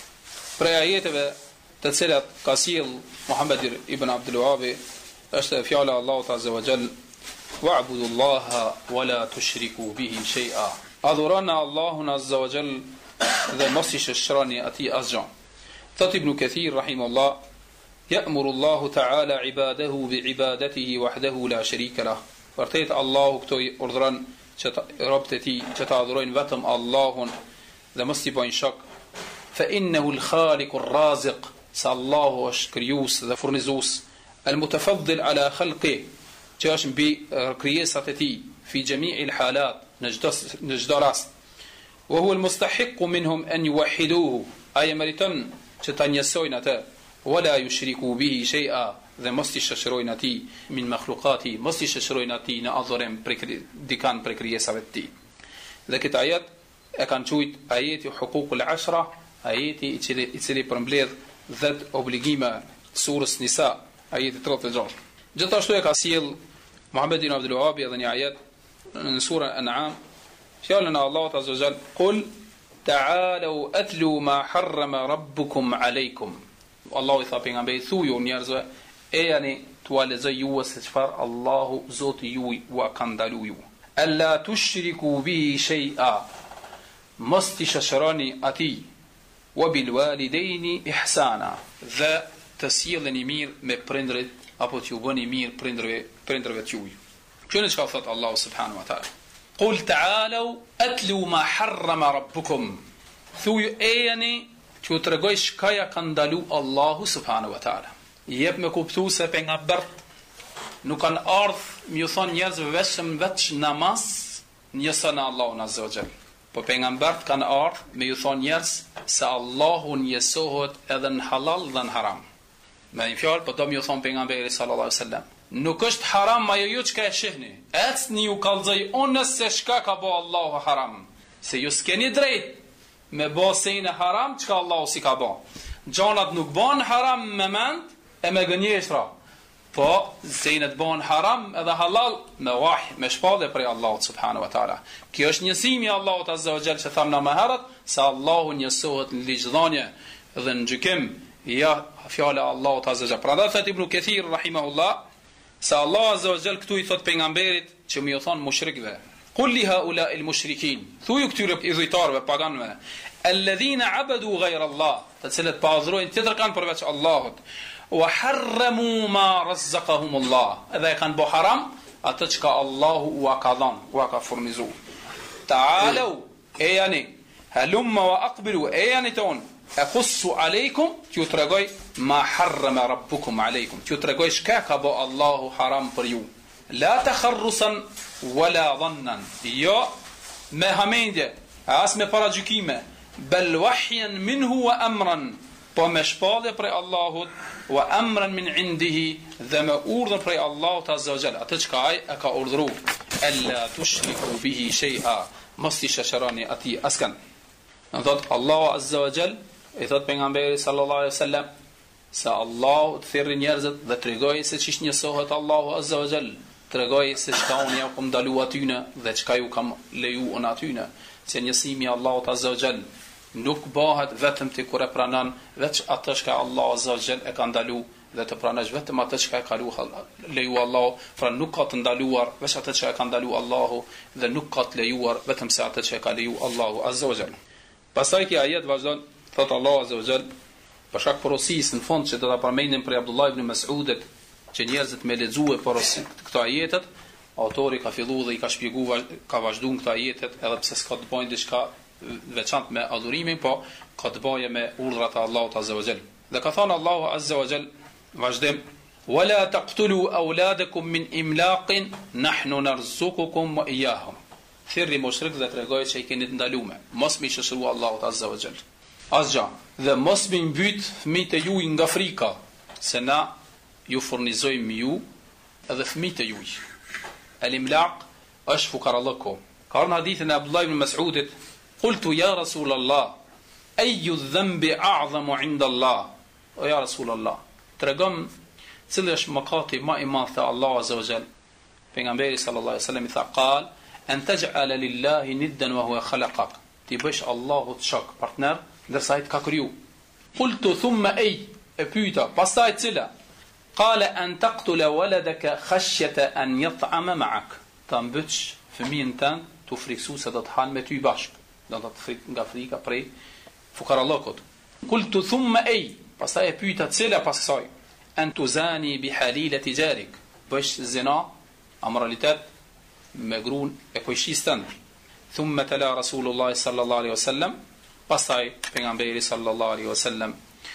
prej ajeteve të cilat ka sjell Muhammed ibn Abdul Wahhab është fjala Allahut azza wa jall, wa'budu Allaha wa la tushriku bihi shay'a. Adhuroni Allahun azza wa jall dhe mos i shoqëroni atij asgjë. Thot Ibn Kathir rahimahullah, ya'muru Allahu ta'ala ibadahu bi'ibadatihi wahdahu la sharika lah. Vërtet Allahu këto i urdhëron që robët e tij që ta adhurojnë vetëm Allahun dhe mos i bëjnë shok. Fa innahu al-khaliqu ar-raziq, sa Allahu është krijues dhe furnizues, al-mutafaddil ala khalqi, që është mbi krijesat e tij fi jami'i al-halat, në çdo në çdo rast. Wa huwa al-mustahiqqu minhum an yuwahhiduhu, ay meriton që ta njësojnë atë, wala yushriku bihi shay'a, dhe mos i shoqërojnë atij min makhluqati, mos i shoqërojnë atij në adhurim për dikan për krijesave të tij. Dhe këtë ajet e kanë thujt ajeti huququl ashra, ajeti i cili i cili përmbledh dhjetë obligime surës Nisa, ajeti tridhjetë e gjashtë. Gjithashtu e ka sjell Muhammed ibn Abdul Wahhab edhe një ajet në surën An'am, fjalën e Allahut azza wa jall, qul ta'alu atlu ma harrama rabbukum alaykum. Allahu i tha pejgamberit, thuju njerëzve, e jani t'ua lexoj ju se çfarë Allahu Zoti juaj u ka ndaluar ju. Alla tushriku bihi shay'a, mos ti shoqëroni atij, wa bil walidaini ihsana, dhe të sjelleni mirë me prindrit apo t'ju bëni mirë prindrëve prindrëve t'juaj. Kjo në çka thot Allahu subhanahu wa taala. Qul ta'alu atlu ma harrama rabbukum. Thuaj ejani t'ju tregoj çka ja ka ndalu Allahu subhanahu wa taala. Jep me kuptu se pejgambert nuk kanë ardhur më u thon njerëzve vetëm veç namaz njësën e Allahun azza wa jall. Po pejgambert kanë ardhur me ju thon njerëz se Allahu njësohet edhe në halal dhe në haram. Me një fjalë, po do më ju thon pejgamberi sallallahu alaihi wasallam, nuk është haram ajo ju çka e shihni. Ecni ju kallzoj unë se çka ka bë Allahu haram. Se ju s'keni drejt me bë sein e haram çka Allahu si ka bë. Gjanat nuk bën haram me mend e me gënjeshtra. Po, sejnet bën haram edhe halal me wahy, me shpallje prej Allahut subhanahu wa taala. Kjo është njësimi i Allahut azza wa jall që thamna më herët, se Allahu njësohet në ligjdhënie dhe në gjykim, ja fjala e Allahut azza wa jall. Prandaj thot Ibn Kathir rahimahullah, se Allah azza wa jall këtu i thot pejgamberit që më i thon mushrikëve, qul li haula al mushrikin, thuju këtyre idhujtarëve paganëve, alladhina abadu ghayra Allah, të cilët pa adhurojnë tjetër kanë përveç Allahut, wa harramu ma razzaqahum Allah, edhe e kanë bo haram atë çka Allahu ua ka dhënë, ua ka furnizu. Ta'alu, e jani, halumma wa aqbilu, e jani ton, e qussu alejkum, t'ju tregoj ma harrama rabbukum alejkum, t'ju tregoj shka ka bo Allahu haram për ju. La takharrusan wala dhannan, jo me hamendje, as me paragjykime, bel wahyan minhu wa amran, po me shpallje prej Allahut, wa amran min indihi, dhe me urdhën prej Allahut azza wa jall, atë çka ai e ka urdhëruar, alla tushriku bihi shay'a, mos i shoqëroni atij askan. Në thot Allahu azza wa jall, i thot pejgamberi sallallahu alaihi wasallam, se Allahu të thirrë njerëzit dhe tregoi se çish njësohet Allahu azza wa jall, tregoi se çka unë jam kam ndalu atyne dhe çka ju kam leju unë atyne, se njësimi i Allahut azza wa jall nuk bëhet vetëm ti kur e pranon veç atë që Allahu azza wa jall e ka ndalu dhe të pranosh vetëm atë që ka kalu leju Allahu, pra nuk ka të ndaluar veç atë që ka ndalu Allahu dhe nuk ka të lejuar vetëm se atë që ka leju Allahu azza wa jall. Pastaj kjo ajet vazhdon, thot Allahu azza wa jall, për shkak porosisë në fund që do ta përmendim për Abdullah ibn Mas'udit, që njerëzit me lexuar porosit këto ajetet, autori ka filluar dhe i ka shpjeguar, ka vazhduar këto ajetet, edhe pse s'ka të bëjë diçka veçant me adhurimin, po ka të bëjë me urdhrat e Allahut azza wa jall. Dhe ka thënë Allahu azza wa jall vazhdim, wala taqtulu auladakum min imlaqin nahnu narzuqukum wa iyyahum. Thirri mushrik dhe tregoi se i keni të ndaluar, mos mi shoqëru Allahut azza wa jall. Asgjë, dhe mos mi mbyt fëmijët e juaj nga frika, se na ju furnizojmë ju edhe fëmijët e juaj. Al-imlaq është fukarallëku. Ka në hadithin e Abdullah ibn Mas'udit, qultu ya Rasulallah, ayu dhanbi a'zamu 'inda Allah. O ja Rasulallah, tregom cili është mëkati më i madh te Allahu azza wa jall. Pejgamberi sallallahu alaihi wasallam i tha, qal an taj'ala lillahi niddan wa huwa khalaqak. Ti bësh Allahut shok, partner, ndërsa ai të ka kriju. Qultu thumma ay, e pyeta, pastaj cila? Qala an taqtula waladaka khashyata an yat'ama ma'ak. Ta mbyç fëmijën tënd tu friksu se do të han me ty bashk, do të frik nga frika prej fukarallokut. Qultu thumma ay, pastaj e pyeta cila pas kësaj? An tuzani bi halilati jarik, bësh zina, amoralitet me gruan e kujshis tënd. Thumma tala Rasulullah sallallahu alaihi wasallam, pastaj pejgamberi sallallahu alaihi wasallam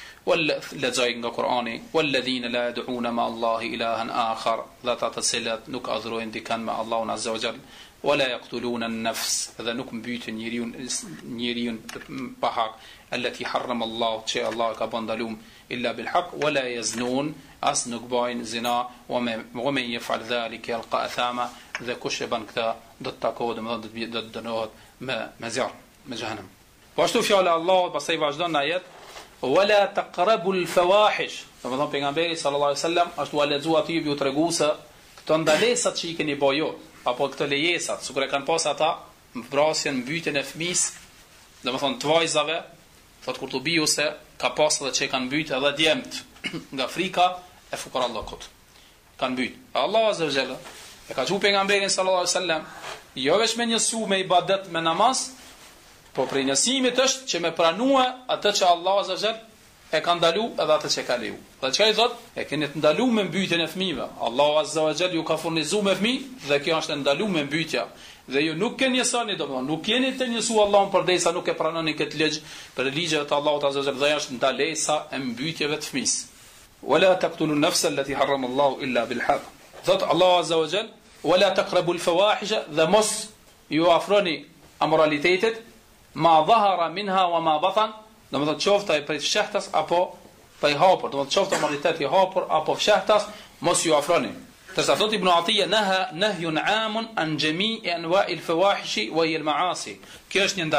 lexoj nga Kurani, walladhina la yad'una ma Allahi ilahan akhar, dha ta të cilat nuk adhurojnë dikan me Allahun azza wa jall, wala yaqtuluna an-nafs, dhe nuk mbytin njeriun njeriun pa hak, allati harrama Allah, që Allah ka bandalum illa bil haq, wala yaznun, as nuk bajnë zina, wa man yaf'al dhalika yalqa athama, dhe kush e bën këtë do të takohet, domethënë do të dënohet me me zjarr, me xhenem. Po ashtu fjala e Allahut pastaj vazhdon në ajet, wala taqrabu al-fawahish. Domethënë pejgamberi sallallahu alaihi wasallam ashtu a lexua ti ju tregu se këto ndalesat që i keni bëj ju, apo këto lejesat, sikur e kanë pas ata vrasjen, mbytjen e fëmis, domethënë të vajzave, thot Kurtubiu se ka pas edhe që kanë mbyt edhe djemt nga frika e fukarallokut. Kanë mbyt. Allahu azza wa jalla e ka thënë pejgamberin sallallahu alaihi wasallam, jo vetëm me njësu me ibadet me namaz, po prej njësimit është që me pranua atë që Allah azza wa jall e ka ndalu edhe atë që ka leju. Dhe çka i thot? E keni të ndalu me mbytjen e fëmijëve. Allahu Azza wa Jall ju ka furnizuar me fëmijë dhe kjo është ndalu me mbytja. Dhe ju nuk keni njësani, domethënë, nuk jeni të njësu Allahun përdesa nuk e pranoni këtë ligj për ligjeve të Allahut Azza wa Jall, dhe është ndalesa e mbytjeve të fëmisë. Wala taqtulu an-nafsa allati harrama Allahu illa bil haqq. Thot Allahu Azza wa Jall, wala taqrabu al-fawahisha, dhe mos ju afroni amoralitetet, ma dhahara minha wa ma batan, domethënë qofta prej fshehtas apo prej hapur, domethënë qofta moralitet i hapur apo fshehtas, mos ju afroni. Tërsa thot Ibn Atiyya, naha nahyun amun an jami'i anwa'il fawahishi wa hiya al-ma'asi. Kjo është një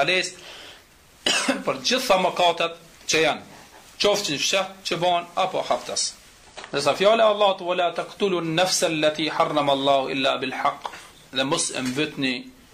ndalesë për gjitha mëkatet që janë, qoftë fshat që bëhen apo haptas. Tërsa fjala e Allahut, wala taqtulu an-nafsa allati harrama Allahu illa bil haqq, dhe mos e mbytni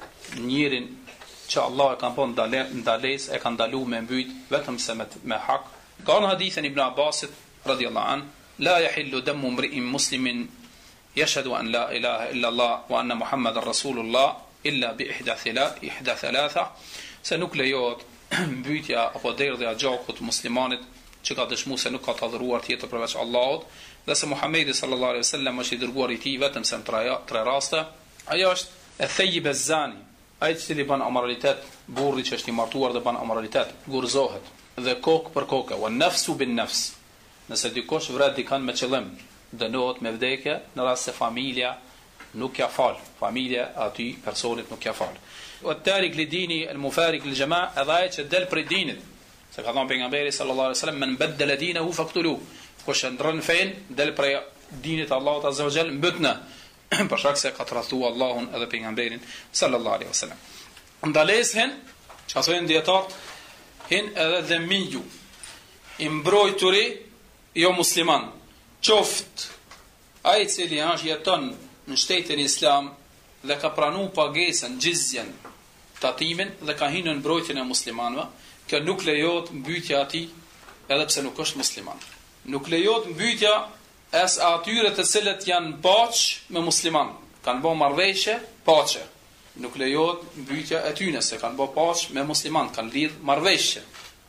njërin që Allah e ka bën ndalesë, e ka ndaluar me mbyt vetëm se me, me hak. Ka në hadithin Ibn Abbasit radhiyallahu an, la yahillu damu imri'in muslimin yashhadu an la ilaha illa Allah wa anna Muhammadan Rasulullah illa bi ihda thala ihda thalatha, se nuk lejohet mbytja apo derdhja e gjakut muslimanit që ka dëshmuar se nuk ka të adhuruar tjetër përveç Allahut, dhe se Muhamedi sallallahu alaihi wasallam është i dërguar i tij vetëm se në tre, tre raste. Ajo është e thayyib az-zani, ai që i bën amoralitet, burri që është i martuar dhe bën amoralitet, gurzohet, dhe kokë për kokë, wa nafsu bin nafs. Nëse dikush vret dikan me qëllim, dënohet me vdekje në rast se familja nuk ja fal, familja aty personit nuk ja fal. Wa tarik li dini al-mufarik lil jamaa, edhe ai që del prej dinit, se ka thënë pejgamberi sallallahu alaihi wasallam, men baddala dinahu faqtuluhu, kush ndron fen, del prej dinit Allahut azza wa jall, mbytna, për shkak se ka tradhtuar Allahun edhe pejgamberin sallallahu alaihi wasallam. Ndalesën, çka thonë dietar, hin edhe dhemiju, i mbrojturi jo musliman, qoft ai i cili është jeton në shtetin islam dhe ka pranuar pagesën, gjizjen, tatimin dhe ka hyrë në mbrojtjen e muslimanëve, kjo nuk lejohet mbytja e tij edhe pse nuk është musliman. Nuk lejohet mbytja as atyre të cilët janë paq me musliman, kanë bërë marrëveshje paqe. Nuk lejohet mbytja e tyre se kanë bërë paq me musliman, kanë lidh marrëveshje.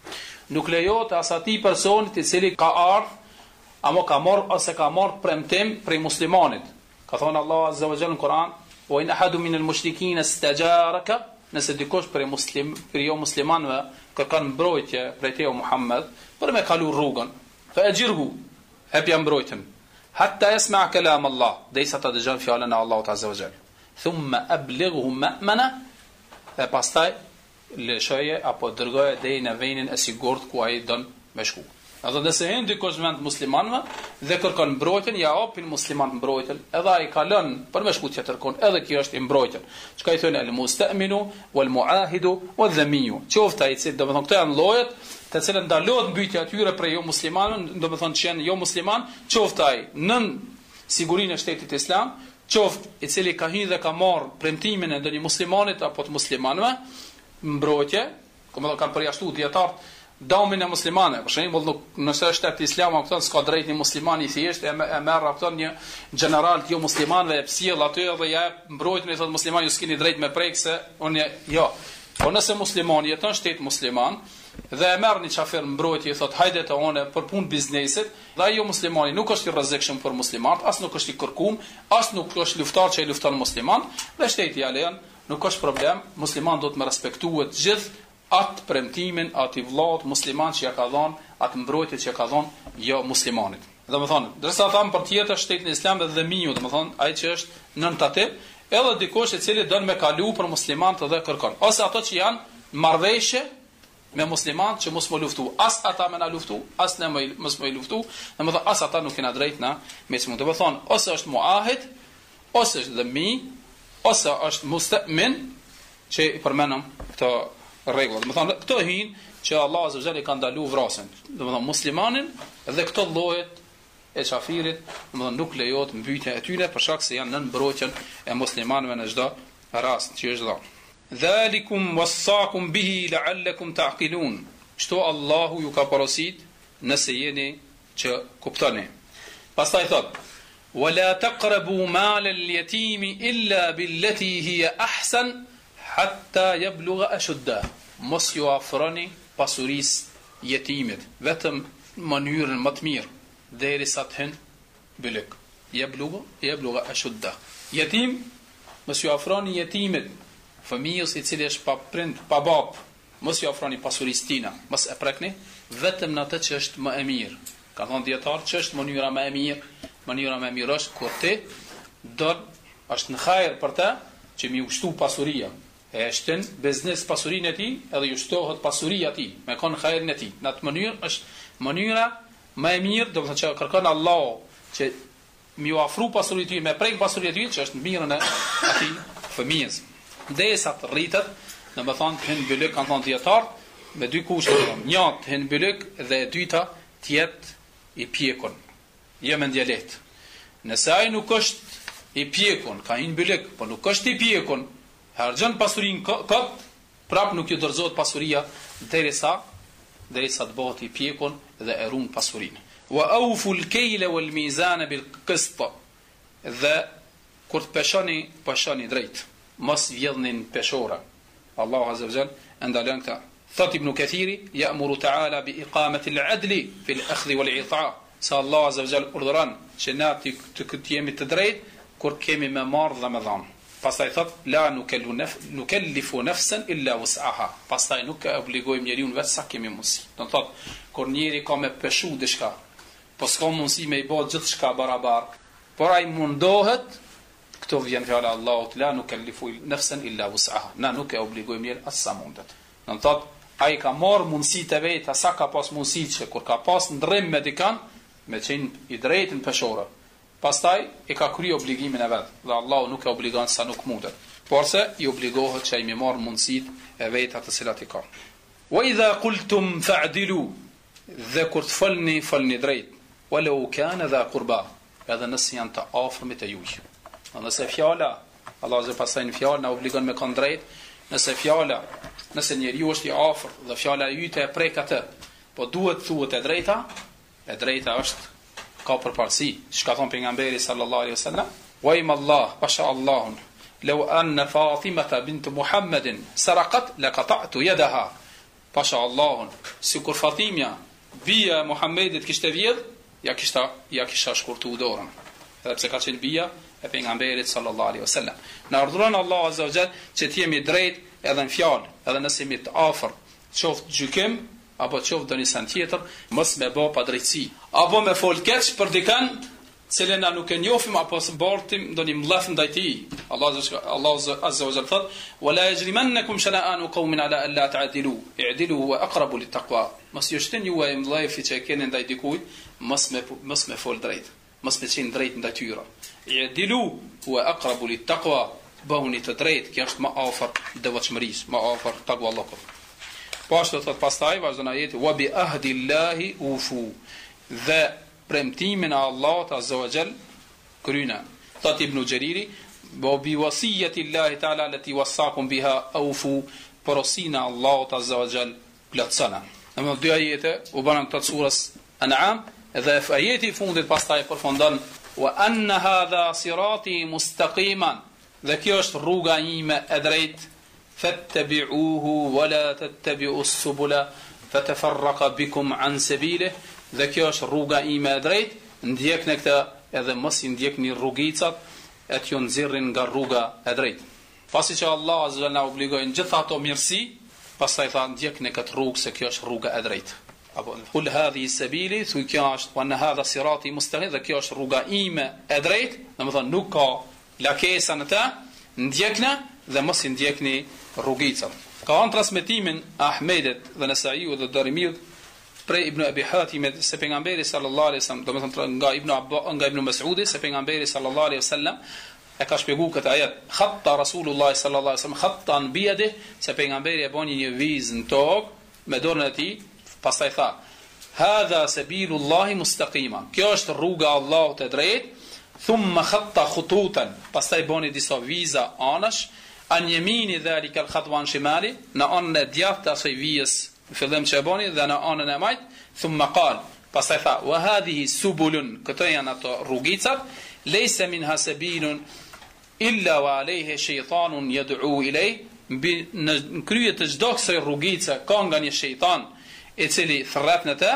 Nuk lejohet as atij personit i cili ka ardhur apo ka marr ose ka marr premtim prej muslimanit. Ka thonë Allah azza wa jalla në Kur'an, wa in ahadu min al-mushrikeen istajaraka, nëse dikush prej muslim, prej jo muslimanëve kërkon mbrojtje prej te o Muhammed për me kalu rrugën, fa ajirhu, hapja mbrojtjen, hatta yasma' kalam Allah, derisa ta dëgjon fjalën e Allahut azza wa jalla. Thumma ablighu ma'mana, e pastaj lëshoje apo dërgoje deri në vendin e sigurt ku ai don me shku. Edhe nëse hen dikush vend muslimanëve dhe kërkon mbrojtjen, ja hapin muslimanët mbrojtjen, edhe ai ka lënë për me shku tjetër kon, edhe kjo është i mbrojtjen. Çka i thonë al-mustaminu wal-muahidu wal-dhamiyu. Qoftë ai se domethënë këto janë llojet të cilën ndalohet mbytja e tyre prej jo muslimanëve, domethënë që janë jo musliman, qoftë ai nën sigurinë e shtetit islam, qoftë i cili ka hyrë dhe ka marr premtimin e ndonjë muslimanit apo të muslimanëve, mbrojtje, como kanë përjashtuar dietar damin e muslimane, për shembull, nuk nëse është shteti islam, apo s'ka drejt një musliman i thjesht e, e merr apo një general të jo muslimanëve e psjell aty dhe ja mbrojtën e thotë musliman, ju s'keni drejt me prek se unë jo. Po nëse muslimani jeton shtet musliman dhe e merr një çafer mbrojtje i thotë hajde të one për punë biznesit, dhe ai jo muslimani nuk është i rrezikshëm për muslimanët, as nuk është i kërkuar, as nuk është luftar që i lufton musliman, dhe shteti ja lejon, nuk është problem, musliman do të më respektuhet gjithë atë premtimin, atë i vllaut musliman që ja ka dhënë, atë mbrojtje që ja ka dhënë jo muslimanit. Domethënë, derisa tham për tjetër shtetin islam dhe dhëmiu, domethënë ai që është nën tatim, edhe dikush i cili don me kalu për muslimanët dhe kërkon, ose ato që janë marrëveshje me muslimanët që mos më luftu, as ata më na luftu, as ne mos më luftu, domethënë as ata nuk kanë drejt na me çmund. Domethënë, ose është muahid, ose është dhëmi, ose është mustamin, që i përmendëm këto rregulla. Domethënë këto hin që Allah azza wa jalla ka ndaluar vrasjen. Domethënë muslimanin dhe këto llojet e çafirit, domethënë nuk lejohet mbytja e tyre për shkak se janë nën mbrojtjen e muslimanëve në çdo rast që është dhënë. Dhalikum wassakum bihi la'allakum ta'qilun. Kështu Allahu ju ka porosit nëse jeni që kuptoni. Pastaj thot: "Wala taqrabu mal al-yatimi illa billati hiya ahsan hatta yablugha ashudda." Mos ju afroni pasurisë jetimit, vetëm mënyrën më të mirë derisa të hin byllëk. Yabluga yabluga ashudda. Jetim, mos ju afroni jetimit, fëmijës i cili është pa prind, pa bab, mos ju afroni pasurisë tina, mos e prekni, vetëm në atë që është më e mirë. Ka thonë dietar që është mënyra më e mirë, mënyra më e mirë është kur ti do është në hajër për të që mi ushtu pasuria. E shten biznes pasurinë e tij, edhe ju shtohet pasuria e tij, me kon hajrin e tij. Në atë mënyrë është mënyra më e mirë, do të thotë që kërkon Allahu që mi u afru pasurinë e tij, me prek pasurinë e tij, që është në mirën e atij fëmijës. Derisa të rritet, domethënë të hin byllëk, kanë thonë dietar, me dy kushte, një të hin byllëk dhe e dyta të jetë i pjekun, jo me dialekt. Nëse ai nuk është i pjekun, ka hin byllëk, po nuk është i pjekun, harxhon pasurinë kot, prap nuk ju dorëzohet pasuria derisa derisa të bëhet i pjekun dhe e ruan pasurinë. Wa awfu al-kayla wal-mizana bil-qist. Dhe kur të peshoni, peshoni drejt. Mos vjedhnin peshora. Allahu azza wa jalla ndalon këta. Thot Ibn Kathiri, ya'muru ta'ala bi iqamati al-'adli fi al-akhdh wal-'ita. Sa Allahu azza wa jalla urdhëron që na të, të, të jemi të drejt kur kemi me marrë dhe me dhanë. Pastaj thot la nukellifu nafsan illa wus'aha. Pastaj nuk e obligojmë njeriu vetë sa kemi mundsi. Do thot kur njeri ka me peshu diçka, po s'ka mundësi me i bë gjithçka barabar, por ai mundohet, këto vjen fjala Allahut, la nukellifu nafsan illa wus'aha. Na nuk e obligojmë njeriu as sa mundet. Do thot ai ka marr mundësitë e veta sa ka pas mundësi që kur ka pas ndrrim me dikan, me qenë i drejtë në peshore. Pastaj e ka kryer obligimin e vet, dhe Allahu nuk e obligon sa nuk mundet, porse i obligohet që ai më marr mundësitë e veta të cilat i ka. Wa idha qultum fa'dilu, dhe kur të folni, folni drejt, walau kana dha qurba, edhe nëse janë të afërmit e juaj. Nëse fjala, Allahu zë pasaj në fjalë na obligon me kon drejt, nëse fjala, nëse njeriu është i afër dhe fjala e yte e prek atë, po duhet thuhet e drejta, e drejta është ka përparësi. Çka thon pejgamberi sallallahu alaihi wasallam? Wa im Allah, pasha Allahun, law anna Fatimata bint Muhammadin saraqat laqata'tu yadaha. Pasha Allahun, sikur Fatimja, bia e Muhamedit kishte vjedh, ja kishta ja kisha shkurtu dorën. Edhe pse ka qenë bia e pejgamberit sallallahu alaihi wasallam. Na urdhëron Allahu azza wa jall që të jemi drejt edhe në fjalë, edhe nëse jemi të afër, qoftë gjykim apo qoftë doni sen tjetër, mos me bë pa drejtësi, apo me fol keq për dikan cilën na nuk e njohim apo së bartim doni mllaf ndaj tij. Allahu Allahu azza wa jalla thot: "Wa la yajrimannakum shana'anu qawmin ala an la ta'dilu, i'dilu huwa aqrabu lit-taqwa." Mos ju shtin ju e mllafi që keni ndaj dikujt, mos me mos me fol drejt, mos me qenë drejt ndaj tyre. I'dilu huwa aqrabu lit-taqwa, bëhuni të drejt, kjo është më afër devotshmërisë, më afër taqwa Allahut. Po ashtu thot pastaj vazhdon ajeti: "Wa bi ahdillahi ufu." Dhe premtimin e Allahut azza wa jall kryna. Thot Ibn Jariri: "Wa bi wasiyati Allahi ta'ala allati wassakum biha ufu." Porosina Allahut azza wa jall plotësona. Në dy ajete u bënë këto surës An'am, dhe ajeti i fundit pastaj përfundon: "Wa anna hadha sirati mustaqiman." Dhe kjo është rruga ime e drejtë. Fattabi'uhu wa la tattabi'u as-subula fatafarraqa bikum an sabilihi. Dhe kjo është rruga ime e drejtë, ndjekni këtë edhe mos i ndjekni rrugicat e t'ju nxirrin nga rruga e drejtë. Pasi që Allah azza wa jalla na obligojnë gjithë ato mirësi, pastaj tha ndjekni këtë rrugë se kjo është rruga e drejtë. Apo kul hadhihi sabili, thuaj kjo është wa anna hadha sirati mustaqim, dhe kjo është rruga ime e drejtë, domethënë nuk ka lakesa në të, ndjekna dhe mos i ndjekni rrugicat. Ka anë transmetimin Ahmedit dhe Nesaiut dhe Darimiut prej Ibn Abi Hatimit se pejgamberi sallallahu alaihi wasallam, domethënë nga Ibn Abbas, nga Ibn Mas'udi se pejgamberi sallallahu alaihi wasallam e ka shpjeguar këtë ajet: "Khatta Rasulullah sallallahu alaihi wasallam khattan bi yadihi", se pejgamberi e bën një vizë në tokë me dorën e tij, pastaj tha: "Hadha sabilullahi mustaqima." Kjo është rruga e Allahut e drejtë. Thumma khatta khututan, pastaj boni disa viza anash, an yamini dhalika al-khatwa an shimali, në anën e djathtë asaj vijës në fillim që e boni, dhe në anën e majt. Thumma qal, pastaj tha: "Wa hadhihi subulun", këto janë ato rrugicat, "laysa minha sabilun illa wa alayhi shaytanun yad'u ilay", në krye të çdo kësaj rrugice ka nga një shejtan i cili thret në të,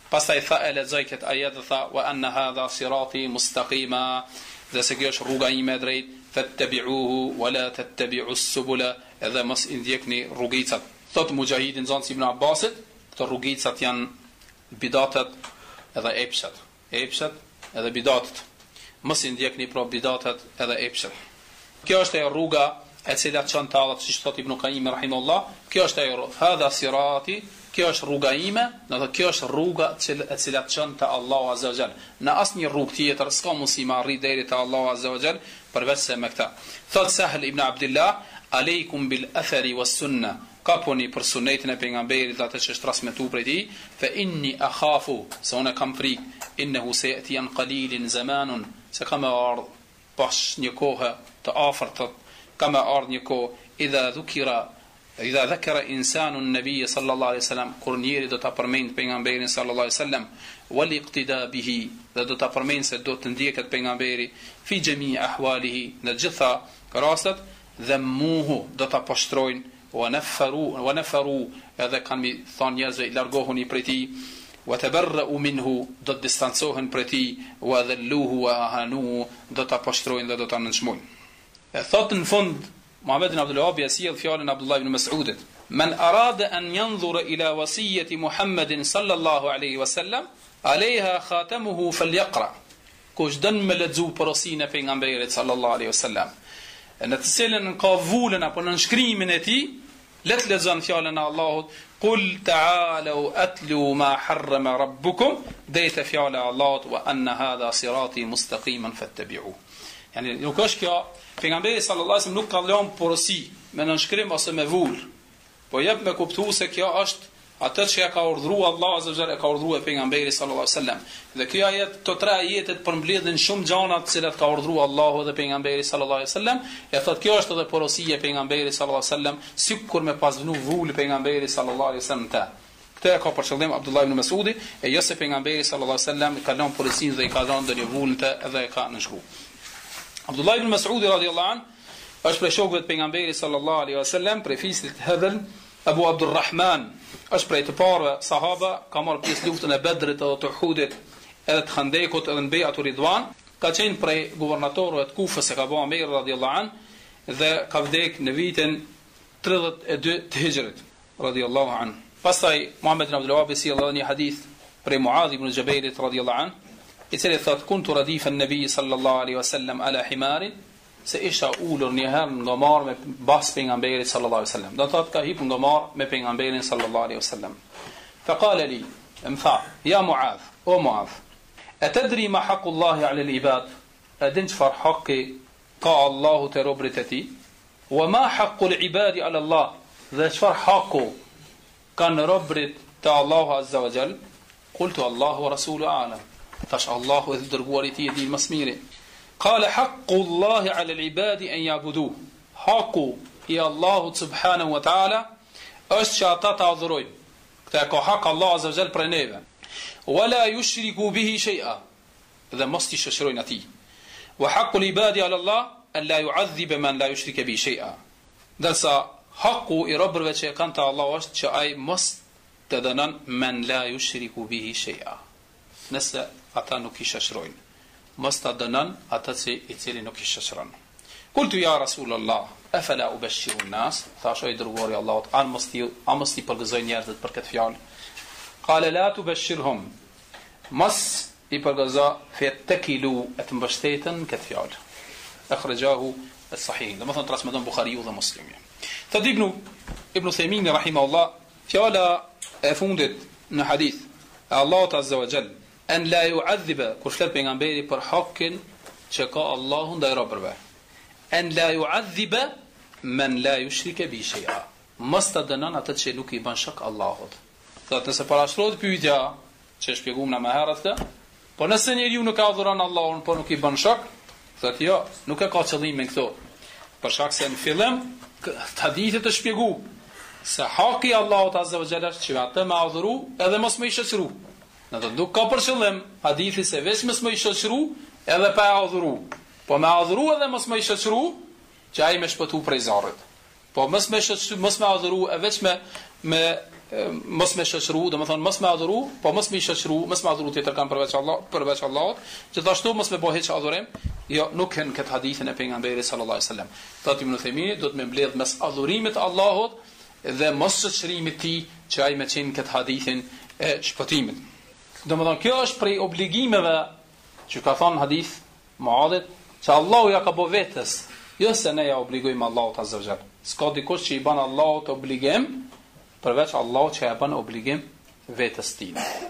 Pastaj tha e lexoj këtë ajet dhe tha wa anna hadha sirati mustaqima, dhe se kjo është rruga ime e drejtë, fattabi'uhu wa la tattabi'us subula, edhe mos i ndjekni rrugicat. Thot Mujahidi nxënës Ibn Abbasit, këto rrugicat janë bidatet edhe epshet. Epshet edhe bidatet. Mos i ndjekni pro bidatet edhe epshet. Kjo është e rruga e cila çon te Allah, siç thot Ibn Qayyim rahimahullah, kjo është ajo hadha sirati, kjo është rruga ime, do të kjo është rruga e cila çon te Allahu azza wa jall. Në asnjë rrugë tjetër s'ka mundësi me arrit deri te Allahu azza wa jall përveç se me këtë. Thot Sahl ibn Abdullah, aleikum bil athari was sunna, kaponi për sunetin e pejgamberit atë që është transmetuar prej tij, fa inni akhafu, se unë kam frikë, innehu sayati an qalilin zamanun, se kam ardh pas një kohë të afërt, kam ardh një kohë idha dhukira idha dhakara insanu an-nabiy sallallahu alaihi wasallam, kur njeri do ta përmend pejgamberin sallallahu alaihi wasallam, wal iqtida bihi, dhe do ta përmend se do të ndjeket pejgamberi fi jami ahwalihi, në gjitha rastet, dhe muhu do ta poshtrojnë, wa nafaru wa nafaru, edhe kanë thonë njerëzve largohuni prej tij, wa tabarra'u minhu, do të distancohen prej tij, wa dhalluhu wa ahanu, do ta poshtrojnë dhe do ta nënçmojnë. E thotë në fund Muhammed ibn Abdul Wahhab sjell fjalën Abdullah ibn Mas'udit, man arada an yanzura ila wasiyati Muhammedin sallallahu alaihi wasallam, alaiha khatamuhu falyaqra. Kush don me lexu porosinë e pejgamberit sallallahu alaihi wasallam, në të cilën ka vulën apo në shkrimin e tij, le të lexon fjalën e Allahut, qul ta'alu atlu ma harrama rabbukum, dhe të fjala e Allahut, wa anna hadha sirati mustaqiman fattabi'u. Yani nuk është kjo, pejgamberi sallallahu alaihi wasallam nuk ka lënë porosi me nënshkrim ose me vul, po jep me kuptuar se kjo është atë që ja ka urdhëruar Allahu azza wa jalla, e ka urdhëruar pejgamberi sallallahu alaihi wasallam. Dhe kjo ajet, to tre ajetet përmbledhin shumë gjëra të cilat ka urdhëruar Allahu dhe pejgamberi sallallahu alaihi wasallam. E thotë kjo është edhe porosia e pejgamberit sallallahu alaihi wasallam, sikur me pas vënë vul pejgamberi sallallahu alaihi wasallam ta. Këtë e ka për qëllim Abdullah ibn Mas'udi, e jo se pejgamberi sallallahu alaihi wasallam ka lënë porosinë dhe i ka dhënë ndonjë vulë edhe e ka nënshkruar. Abdullah ibn Mas'udi radhiyallahu an është prej shokëve të pejgamberit sallallahu alaihi wasallam, prej fisit të Hadhl, Abu Abdurrahman, është prej të parëve sahaba, ka marrë pjesë luftën e Bedrit edhe të Uhudit, edhe të Khandekut edhe në Bejatu Ridwan, ka qenë prej guvernatorëve të Kufës e ka bëu Omer radhiyallahu an, dhe ka vdek në vitin tridhjetë e dy të Hijrit radhiyallahu an. Pastaj Muhammed ibn Abdul Wahhab sjell një hadith prej Muadh ibn Jabalit radhiyallahu an, i cili thot kuntu radifa an-nabi sallallahu alaihi wasallam ala himarin, se isha ulur një herë nga marr me bas pejgamberit sallallahu alaihi wasallam. Do thot ka hip nga marr me pejgamberin sallallahu alaihi wasallam. Fa qala li, emtha, ya Muadh, o Muadh, atadri ma haqqu Allahi ala al-ibad, adin çfar haqqi ka Allahu te robrit e tij, wa ma haqqu al-ibadi ala Allah, dhe çfar haqqu kanë robrit te Allahu azza wa jall. Qultu Allahu wa rasuluhu a'lam, tash Allahu e dërguari i tij e di më së miri. Qala haqqu Allahi ala al-ibadi an ya'buduhu, haqqu i Allahut subhanahu wa ta'ala është që ata ta adhurojnë. Këtë ka hak Allah azza wa jall për neve. Wala yushriku bihi shay'a, dhe mos t'i shoqërojnë atij. Wa haqqu al-ibadi ala Allah an la yu'adhiba man la yushrika bihi shay'a. Dërsa haqqu i robërve që kanë te Allah është që ai mos të dënon man la yushriku bihi shay'a. Nëse ata nuk i shoqërojnë, mos ta dënon ata që i cili nuk i shoqëron. Qultu ya Rasulullah, afala ubashiru an-nas, thashë i dërguari Allahut, an mos ti a mos ti përgëzoj njerëzit për këtë fjalë. Qala la tubashirhum, mos i përgëzo fe takilu at mbështetën këtë fjalë. Akhrajahu as-sahih, do të thonë transmeton Buhariu dhe Muslimi. Thot Ibn Ibn Thaymin rahimahullah, fjala e fundit në hadith e Allahut azza wa jall, an la yu'adhiba, kur flet pejgamberi për hakin që ka Allahu ndaj robërve, an la yu'adhiba man la yushrika bi shay'a, mos ta dënon atë që nuk i bën shok Allahut. Thotë nëse parashtrohet pyetja që e shpjeguam na më herët këtë, po nëse njeriu nuk ka adhuron Allahun, po nuk i bën shok, thotë jo, nuk e ka qëllimin këto. Për shkak se në fillim hadithet të shpjegu se haki Allahut azza wa jalla që atë më adhuru edhe mos më i shoqëru. Në të nuk ka për qëllim hadithi se veç mos më i shoqëru edhe pa adhuru, po më adhuru edhe mos më i shoqëru që ai më shpëtu prej zarrit. Po mos më shoqëru, mos më adhuru e veç me me mos me shoqëru, domethënë mos me adhuru, po mos me shoqëru, mos me adhuru tjetër kanë përveç Allah, përveç Allahut, gjithashtu mos me bëhet adhurim, jo nuk kanë këtë hadithin e pejgamberit sallallahu alaihi wasallam. Thotë Ibn Uthaymin, do të më mbledh mes adhurimit të Allahut dhe mos shoqërimit të tij që ai me çin këtë hadithin e shpëtimit. Domethënë kjo është prej obligimeve që ka thënë hadith Muadhit, që Allahu ja ka bë vetes, jo se ne ja obligojmë Allahut azza wa jall. S'ka dikush që i bën Allahut obligim përveç Allahut që ja bën obligim vetes tij.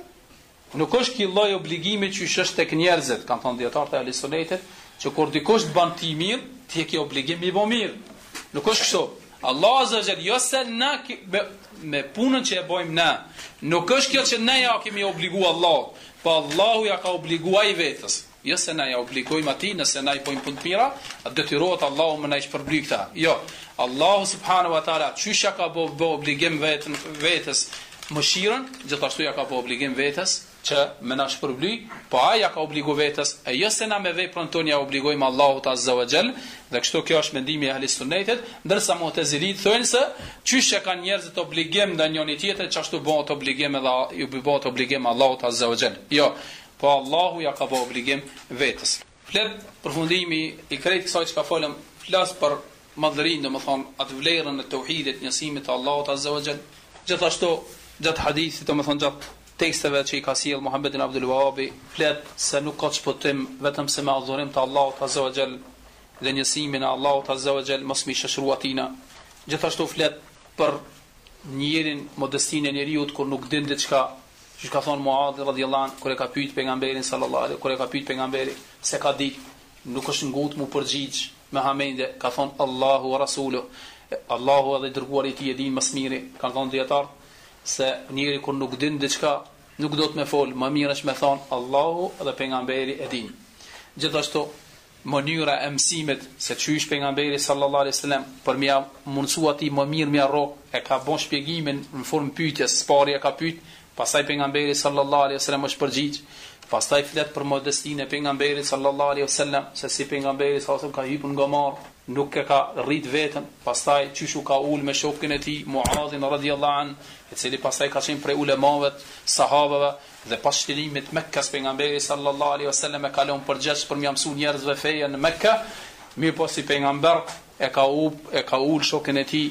Nuk është ky lloj obligimi që është tek njerëzit, kanë thënë dietarët e Ahlisunetit, që kur dikush të bën ti mirë, ti e ke obligim i bë mirë. Nuk është kështu. Allah azza wa jall, jo se na me, me punën që e bëjmë na, nuk është kjo që ne ja kemi obliguar Allahut, po Allahu ja ka obliguar i vetes. Jo se na ja obligojmë atij, nëse na i bëjmë punë të mira, detyrohet Allahu më na i shpërblyj këta. Jo, Allahu subhanahu wa taala çysh ja ka bë obligim vetën vetes mëshirën, gjithashtu ja ka bë obligim vetes që më na shpërblyj, po ai ja ka obliguar vetes, e jo se na me veprën tonë ja obligojmë Allahut azza wa jall, dhe kështu kjo është mendimi i Ahlis Sunnetit, ndërsa Mu'tazilit thonë se çysh e kanë njerëzit obligim ndaj njëri tjetrit, çashtu bëhet obligim edhe ju bëhet obligim Allahut azza wa jall. Jo, po Allahu ja ka bë obligim vetes. Flet përfundimi i krejt kësaj që ka folëm, flas për madhërinë, domethënë atë vlerën e tauhidit, njësimit të Allahut azza wa jall. Gjithashtu gjatë hadithit, domethënë gjatë teksteve që i ka sjell Muhammed ibn Abdul Wahhab, flet se nuk ka çpotim vetëm se me adhurim të Allahut azza wa jall dhe njësimin e Allahut azza wa jall, mos mi shoqëru atina. Gjithashtu flet për njërin modestinë e njeriu kur nuk din diçka. Që ka thonë Muadh radhiyallahu anhu kur e ka pyet pejgamberin sallallahu alaihi, kur e ka pyet pejgamberi se ka ditë, nuk është ngut mu përgjigj me hamende, ka thonë Allahu wa rasuluhu, Allahu dhe dërguari i tij e din më së miri. Kanë thonë dietar se njëri kur nuk din diçka, nuk do të më fol, më mirë është me thonë Allahu dhe pejgamberi e din. Gjithashtu mënyra e mësimit se çysh pejgamberi sallallahu alaihi wasallam për mia mundsu atij më mirë më rrok, e ka bën shpjegimin në formë pyetjes, spari e ka pyet. Pastaj pejgamberi sallallahu alaihi wasallam është përgjigj. Pastaj flet për modestinë e pejgamberit sallallahu alaihi wasallam, se si pejgamberi sallallahu alaihi wasallam ka hipur nga marr, nuk e ka rrit veten. Pastaj çyshu ka ul me shokun e tij Muadhin radhiyallahu an, i cili pastaj ka qenë prej ulemave, sahabeve, dhe pas shtërimit Mekkas pejgamberi sallallahu alaihi wasallam e ka lënë përgjigj për më mësuar njerëzve feja në Mekka. Mirë po si pejgamber e ka ul e ka ul shokun e tij,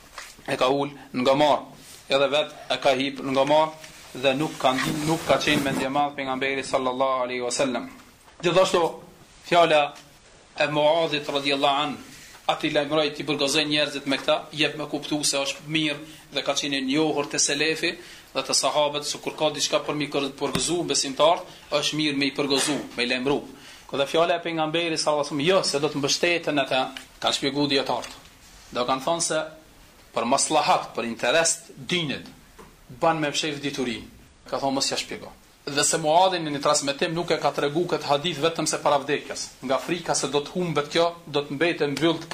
e ka ul nga marr, edhe vet e ka hip nga marr dhe nuk ka nuk ka qenë mendje madh pejgamberi sallallahu alaihi wasallam. Gjithashtu fjala e Muadhit radhiyallahu an, aty lajmëroi ti burgozën njerëzit me këta, jep me kuptu se është mirë dhe ka qenë njohur te selefi dhe te sahabët, se kur ka diçka për mi përgëzu besimtar, është mirë me i përgëzu, me i lajmëru. Kur dhe fjala e pejgamberit sallallahu alaihi wasallam, jo se do të mbështeten ata, kanë shpjeguar dietarët. Do kanë thonë se për maslahat, për interes dinit, ban me fshef diturin. Ka thonë mos ja shpjego. Dhe se Muadhin në një transmetim nuk e ka tregu këtë hadith vetëm se para vdekjes. Nga frika se do të humbet kjo, do të mbetet mbyllët,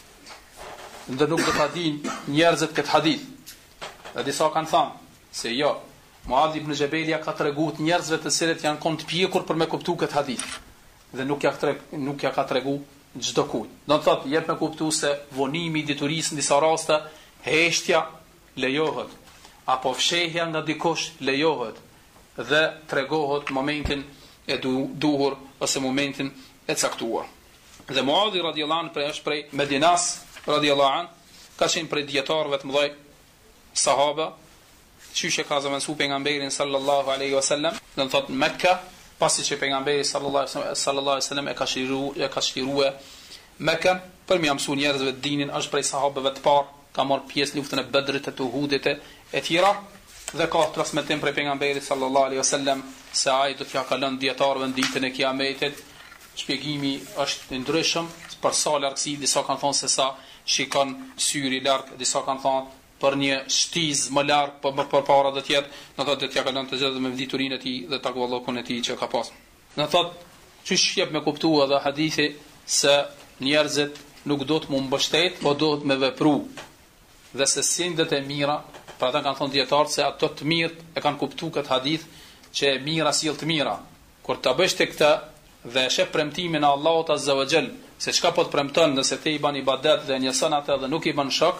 dhe nuk do ta dinë njerëzit këtë hadith. Dhe disa kanë thënë se jo, Muadh ibn Jabelia ka treguar njerëzve të cilët janë kon të pjekur për me kuptu këtë hadith. Dhe nuk ja treg, nuk ja ka tregu çdo kujt. Do të thotë jep me kuptu se vonimi i diturisë në disa raste, heshtja lejohet, apo fshehja nga dikush lejohet, dhe tregohet momentin e du, duhur ose momentin e caktuar. Dhe Muadhi radhiyallahu anhu prej është prej Medinas radhiyallahu anhu, ka qenë prej dietarëve të mëdhej sahaba, çysh e ka zëvendësuar pejgamberin sallallahu alaihi wasallam, do të thotë Mekka, pasi që pejgamberi sallallahu alaihi wasallam e ka shiruar, e ka shiruar Mekka për më mësuar njerëzve dinin, është prej sahabëve të parë, ka marrë pjesë në luftën e Bedrit, të Uhudit e tjera, dhe ka transmetim prej pejgamberit sallallahu alaihi wasallam se ai do t'ja ka lënë dietarëve në ditën e Kiametit. Shpjegimi është i ndryshëm për sa largësi, disa kanë thonë se sa shikon syri larg, disa kanë thonë për një shtiz më larg, po më përpara do të jetë, do thotë do t'ja ka lënë të gjithë me diturinë e tij dhe takvallokun e tij që ka pas. Do thotë çish jep me kuptua edhe hadithi se njerëzit nuk do të më mbështet, po do të më vepru. Dhe se sindet e mira, pra ata kanë thonë dietarët se ato të mirët e kanë kuptuar këtë hadith që e mira sjell të mira. Kur ta bësh te këtë dhe shef premtimin e Allahut azza wa jall, se çka po të premton nëse ti i bën ibadet dhe njëson atë dhe nuk i bën shok,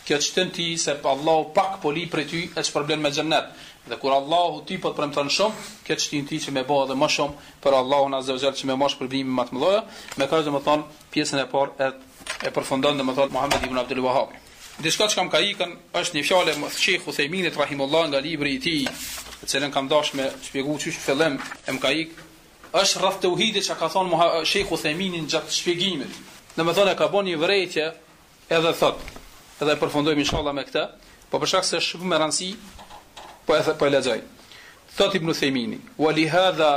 kjo çton ti se Allahu pak po li për ty e ç'problem me xhennet. Dhe kur Allahu ti po të premton shumë, kjo çtin ti që më bëj edhe më shumë për Allahun azza wa jall që më mosh përblimin më të mëdha, me kaq domethën pjesën e parë e, e përfundon domethën Muhammed ibn Abdul Wahhab. Diçka që kam ka ikën është një fjalë e Sheikh Uthayminit rahimullah nga libri i tij, të cilën kam dashur me shpjeguar çish fillim e më ka ikë, është rreth tauhidit që ka thonë Sheikh Uthayminin gjatë shpjegimit. Domethënë ka bën një vërejtje edhe thot, edhe e përfundojmë inshallah me këtë, po për shkak se është shumë e rëndësi, po e po e lexoj. Thot Ibn Uthaymini: "Wa li hadha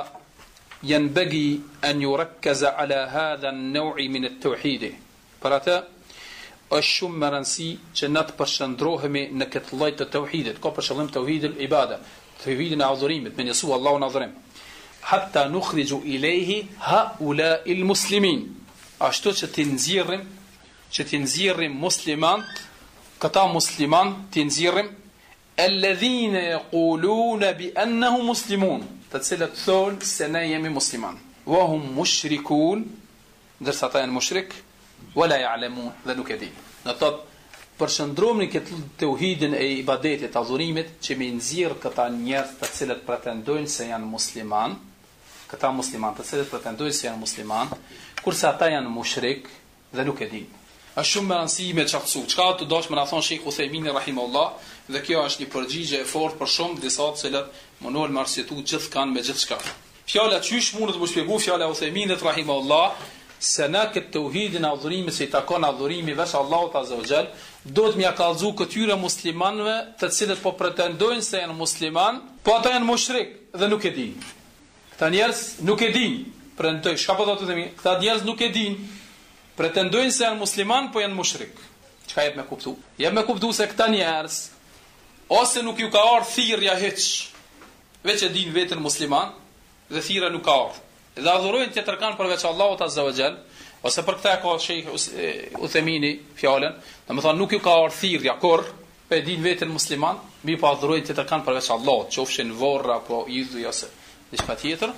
yanbaghi an yurakkaza ala hadha an-naw' min at-tauhid." Për atë është shumë më rëndësi që na të përshëndrohemi në këtë lloj të tauhidit, ka për qëllim tauhidul ibada, tauhidin e adhurimit, me njësu Allahun adhurim. Hatta nukhriju ilayhi haula'i al-muslimin. Ashtu që të nxjerrim, që të nxjerrim muslimant, këta musliman të nxjerrim alladhina yaquluna bi annahum muslimun, të cilët thonë se ne jemi musliman. Wa hum mushrikun, ndërsa ata janë mushrik, wala ya'lamun, dhe nuk e dinë. Në thotë përshëndrojmë këtë tauhidin e ibadetit, adhurimit, që me nxjerr këta njerëz të cilët pretendojnë se janë musliman, këta musliman të cilët pretendojnë se janë musliman, kurse ata janë mushrik dhe nuk e dinë. Është shumë më rëndësi me çartësu. Çka të dosh më na thon Sheikh Uthaymin rahimahullah, dhe kjo është një përgjigje e fortë për shumë disa të cilët mundohen të arsyetu gjithçkan me gjithçka. Fjala çysh mund të më shpjegoj fjala e Uthayminit rahimahullah, se na këtë tauhidin e adhurimit që i takon adhurimi veç Allahut azza wa jall, do të mja kallëzu këtyre muslimanëve të cilët po pretendojnë se janë musliman, po ata janë mushrik dhe nuk e dinë. Këta njerëz nuk e dinë. Pretendoj, çka po thotë themi? Këta njerëz nuk e dinë. Pretendojnë se janë musliman, po janë mushrik. Çka jep me kuptu? Jep me kuptu se këta njerëz ose nuk ju ka ardhur thirrja hiç, veç e dinë veten musliman dhe thirrja nuk ka ardhur. Dhe adhurojnë tjetër kanë përveç Allahut azza wa jall, ose për këtë ka Sheikh Uthaymini fjalën, domethënë nuk ju ka ardhur thirrja kur e dinë veten musliman, mbi pa adhurojnë tjetër kanë përveç Allahut, qofshin vorra apo idhuj ose diçka tjetër.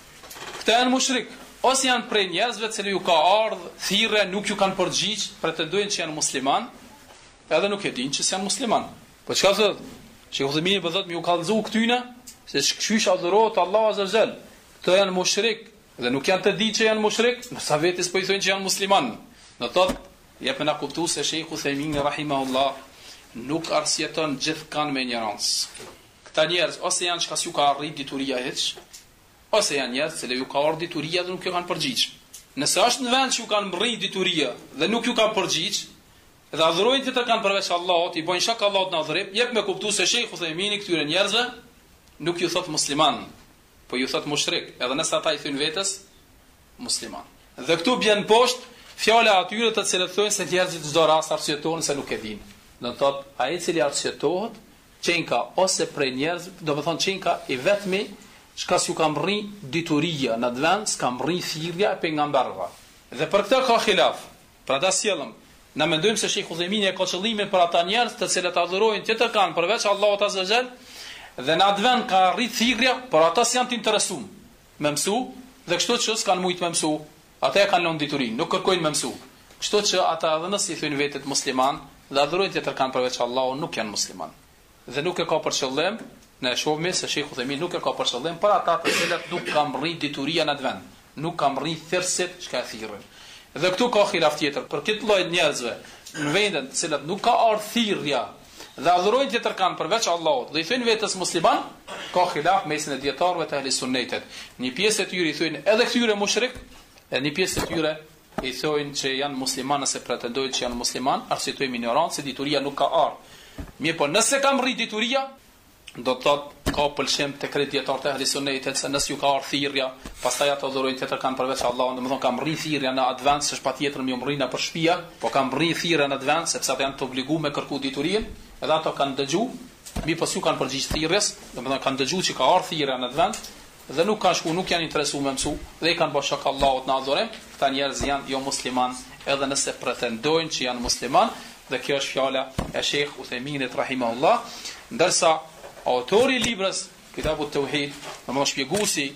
Këta janë mushrik, ose janë prej njerëzve të cilë ju ka ardhur thirrja, nuk ju kanë përgjigj, pretendojnë që janë musliman, edhe nuk e dinë që janë musliman. Po çka thotë? Sheikh Uthaymini po thotë më u kallëzu këtyne se çysh adhurohet Allahu azza wa jall. Këto janë mushrik dhe nuk janë të ditë që janë mushrik, sa vetes po i thonë që janë musliman. Do thotë, jep na kuptu se Sheikh Uthaymeen rahimahullah nuk arsjeton gjithkan me ignorancë. Këta njerëz ose janë çka s'ju ka arrit dituria hiç, ose janë njerëz që ju ka ardhur dituria dhe nuk ju kanë përgjigj. Nëse është në vend që ju kanë mbërrit dituria dhe nuk ju kanë përgjigj, dhe adhurojnë të të kanë përveç Allahut, i bojnë shak Allahut në adhurim, jep me kuptu se Sheikh Uthaymeen këtyre njerëzve nuk ju thot musliman, po ju thot mushrik, edhe nëse ata i thënë vetes musliman. Dhe këtu bjen poshtë fjala atyre të cilët thonë se njerëzit çdo rast arsyetohen se nuk e dinë. Do të thotë ai i cili arsyetohet, çenka ose prej njerëz, do të thonë çenka i vetmi çka s'ju ka mbërri dituria në vend, s'ka mbërri thirrja e pejgamberëve. Dhe për këtë ka xhilaf. Pra ta sjellëm, na mendojmë se Sheikh Uthaymeen e ka qëllimin për ata njerëz të cilët adhurojnë tjetër kanë përveç Allahut azza wa jall, dhe në atë vend ka rrit thirrja, por ata s'janë të interesuar me mësu, dhe kështu që s'kan mujt me mësu, ata e kanë lënë diturinë, nuk kërkojnë me mësu. Kështu që ata edhe nëse i thonë vetet musliman dhe adhurojnë tjetër kanë përveç Allahut, nuk janë musliman. Dhe nuk e ka për qëllim, ne shohim se Sheikh Uthaymeen nuk e ka për qëllim për ata të cilët nuk kanë rrit dituria në atë vend, nuk kanë rrit thirrset çka thirrën. Dhe këtu ka xhilaf tjetër për këtë lloj njerëzve në vendin të cilët nuk ka ardhur thirrja dhe adhurojnë tjetër kanë përveç Allahut dhe i thënë vetes musliman, ka xhilaf mesin e dietarëve të ahli sunnetit. Një pjesë e tyre i thënë edhe këtyre mushrik, e një pjesë e tyre i thojnë që janë musliman nëse pretendojnë që janë musliman, arsyetojnë ignorancë se dituria nuk ka ardhur. Mirë, po nëse kam rrit dituria, do të thotë ka pëlqim tek dietarët e ahli sunnetit se nëse ju ka ardhur thirrja, pastaj ato adhurojnë tjetër kanë përveç Allahut, domethënë kam rrit thirrja në advance, s'është patjetër më umrina për shtëpia, po kam rrit thirrja në advance sepse ata janë të obliguar me kërku diturinë, edhe ato kanë dëgju, mi pas ju kanë përgjigj thirrjes, domethënë kanë dëgju që ka ardhur thirrja në advance dhe nuk kanë shku, nuk janë interesuar me mësu, dhe i kanë bërë shok Allahut në adhurim. Këta njerëz janë jo musliman, edhe nëse pretendojnë që janë musliman, dhe kjo është fjala e Sheikh Uthayminit rahimahullah, ndërsa autori i librës Kitabut Tauhid, domethënë shpjeguesi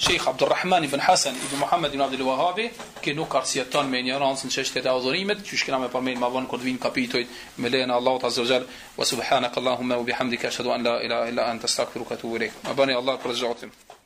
Sheikh Abdulrahman ibn Hasan ibn Muhammad ibn Abdul Wahhab, që nuk arsjeton me ignorancën në çështjet e adhurimit, që shkëna me përmend më vonë kur të vinë kapitujt me lejen e Allahut azza wa jall. Wa subhanakallahumma wa bihamdika ashhadu an la ilaha illa anta astaghfiruka wa atubu ilaik. Ma bani Allah për zotën.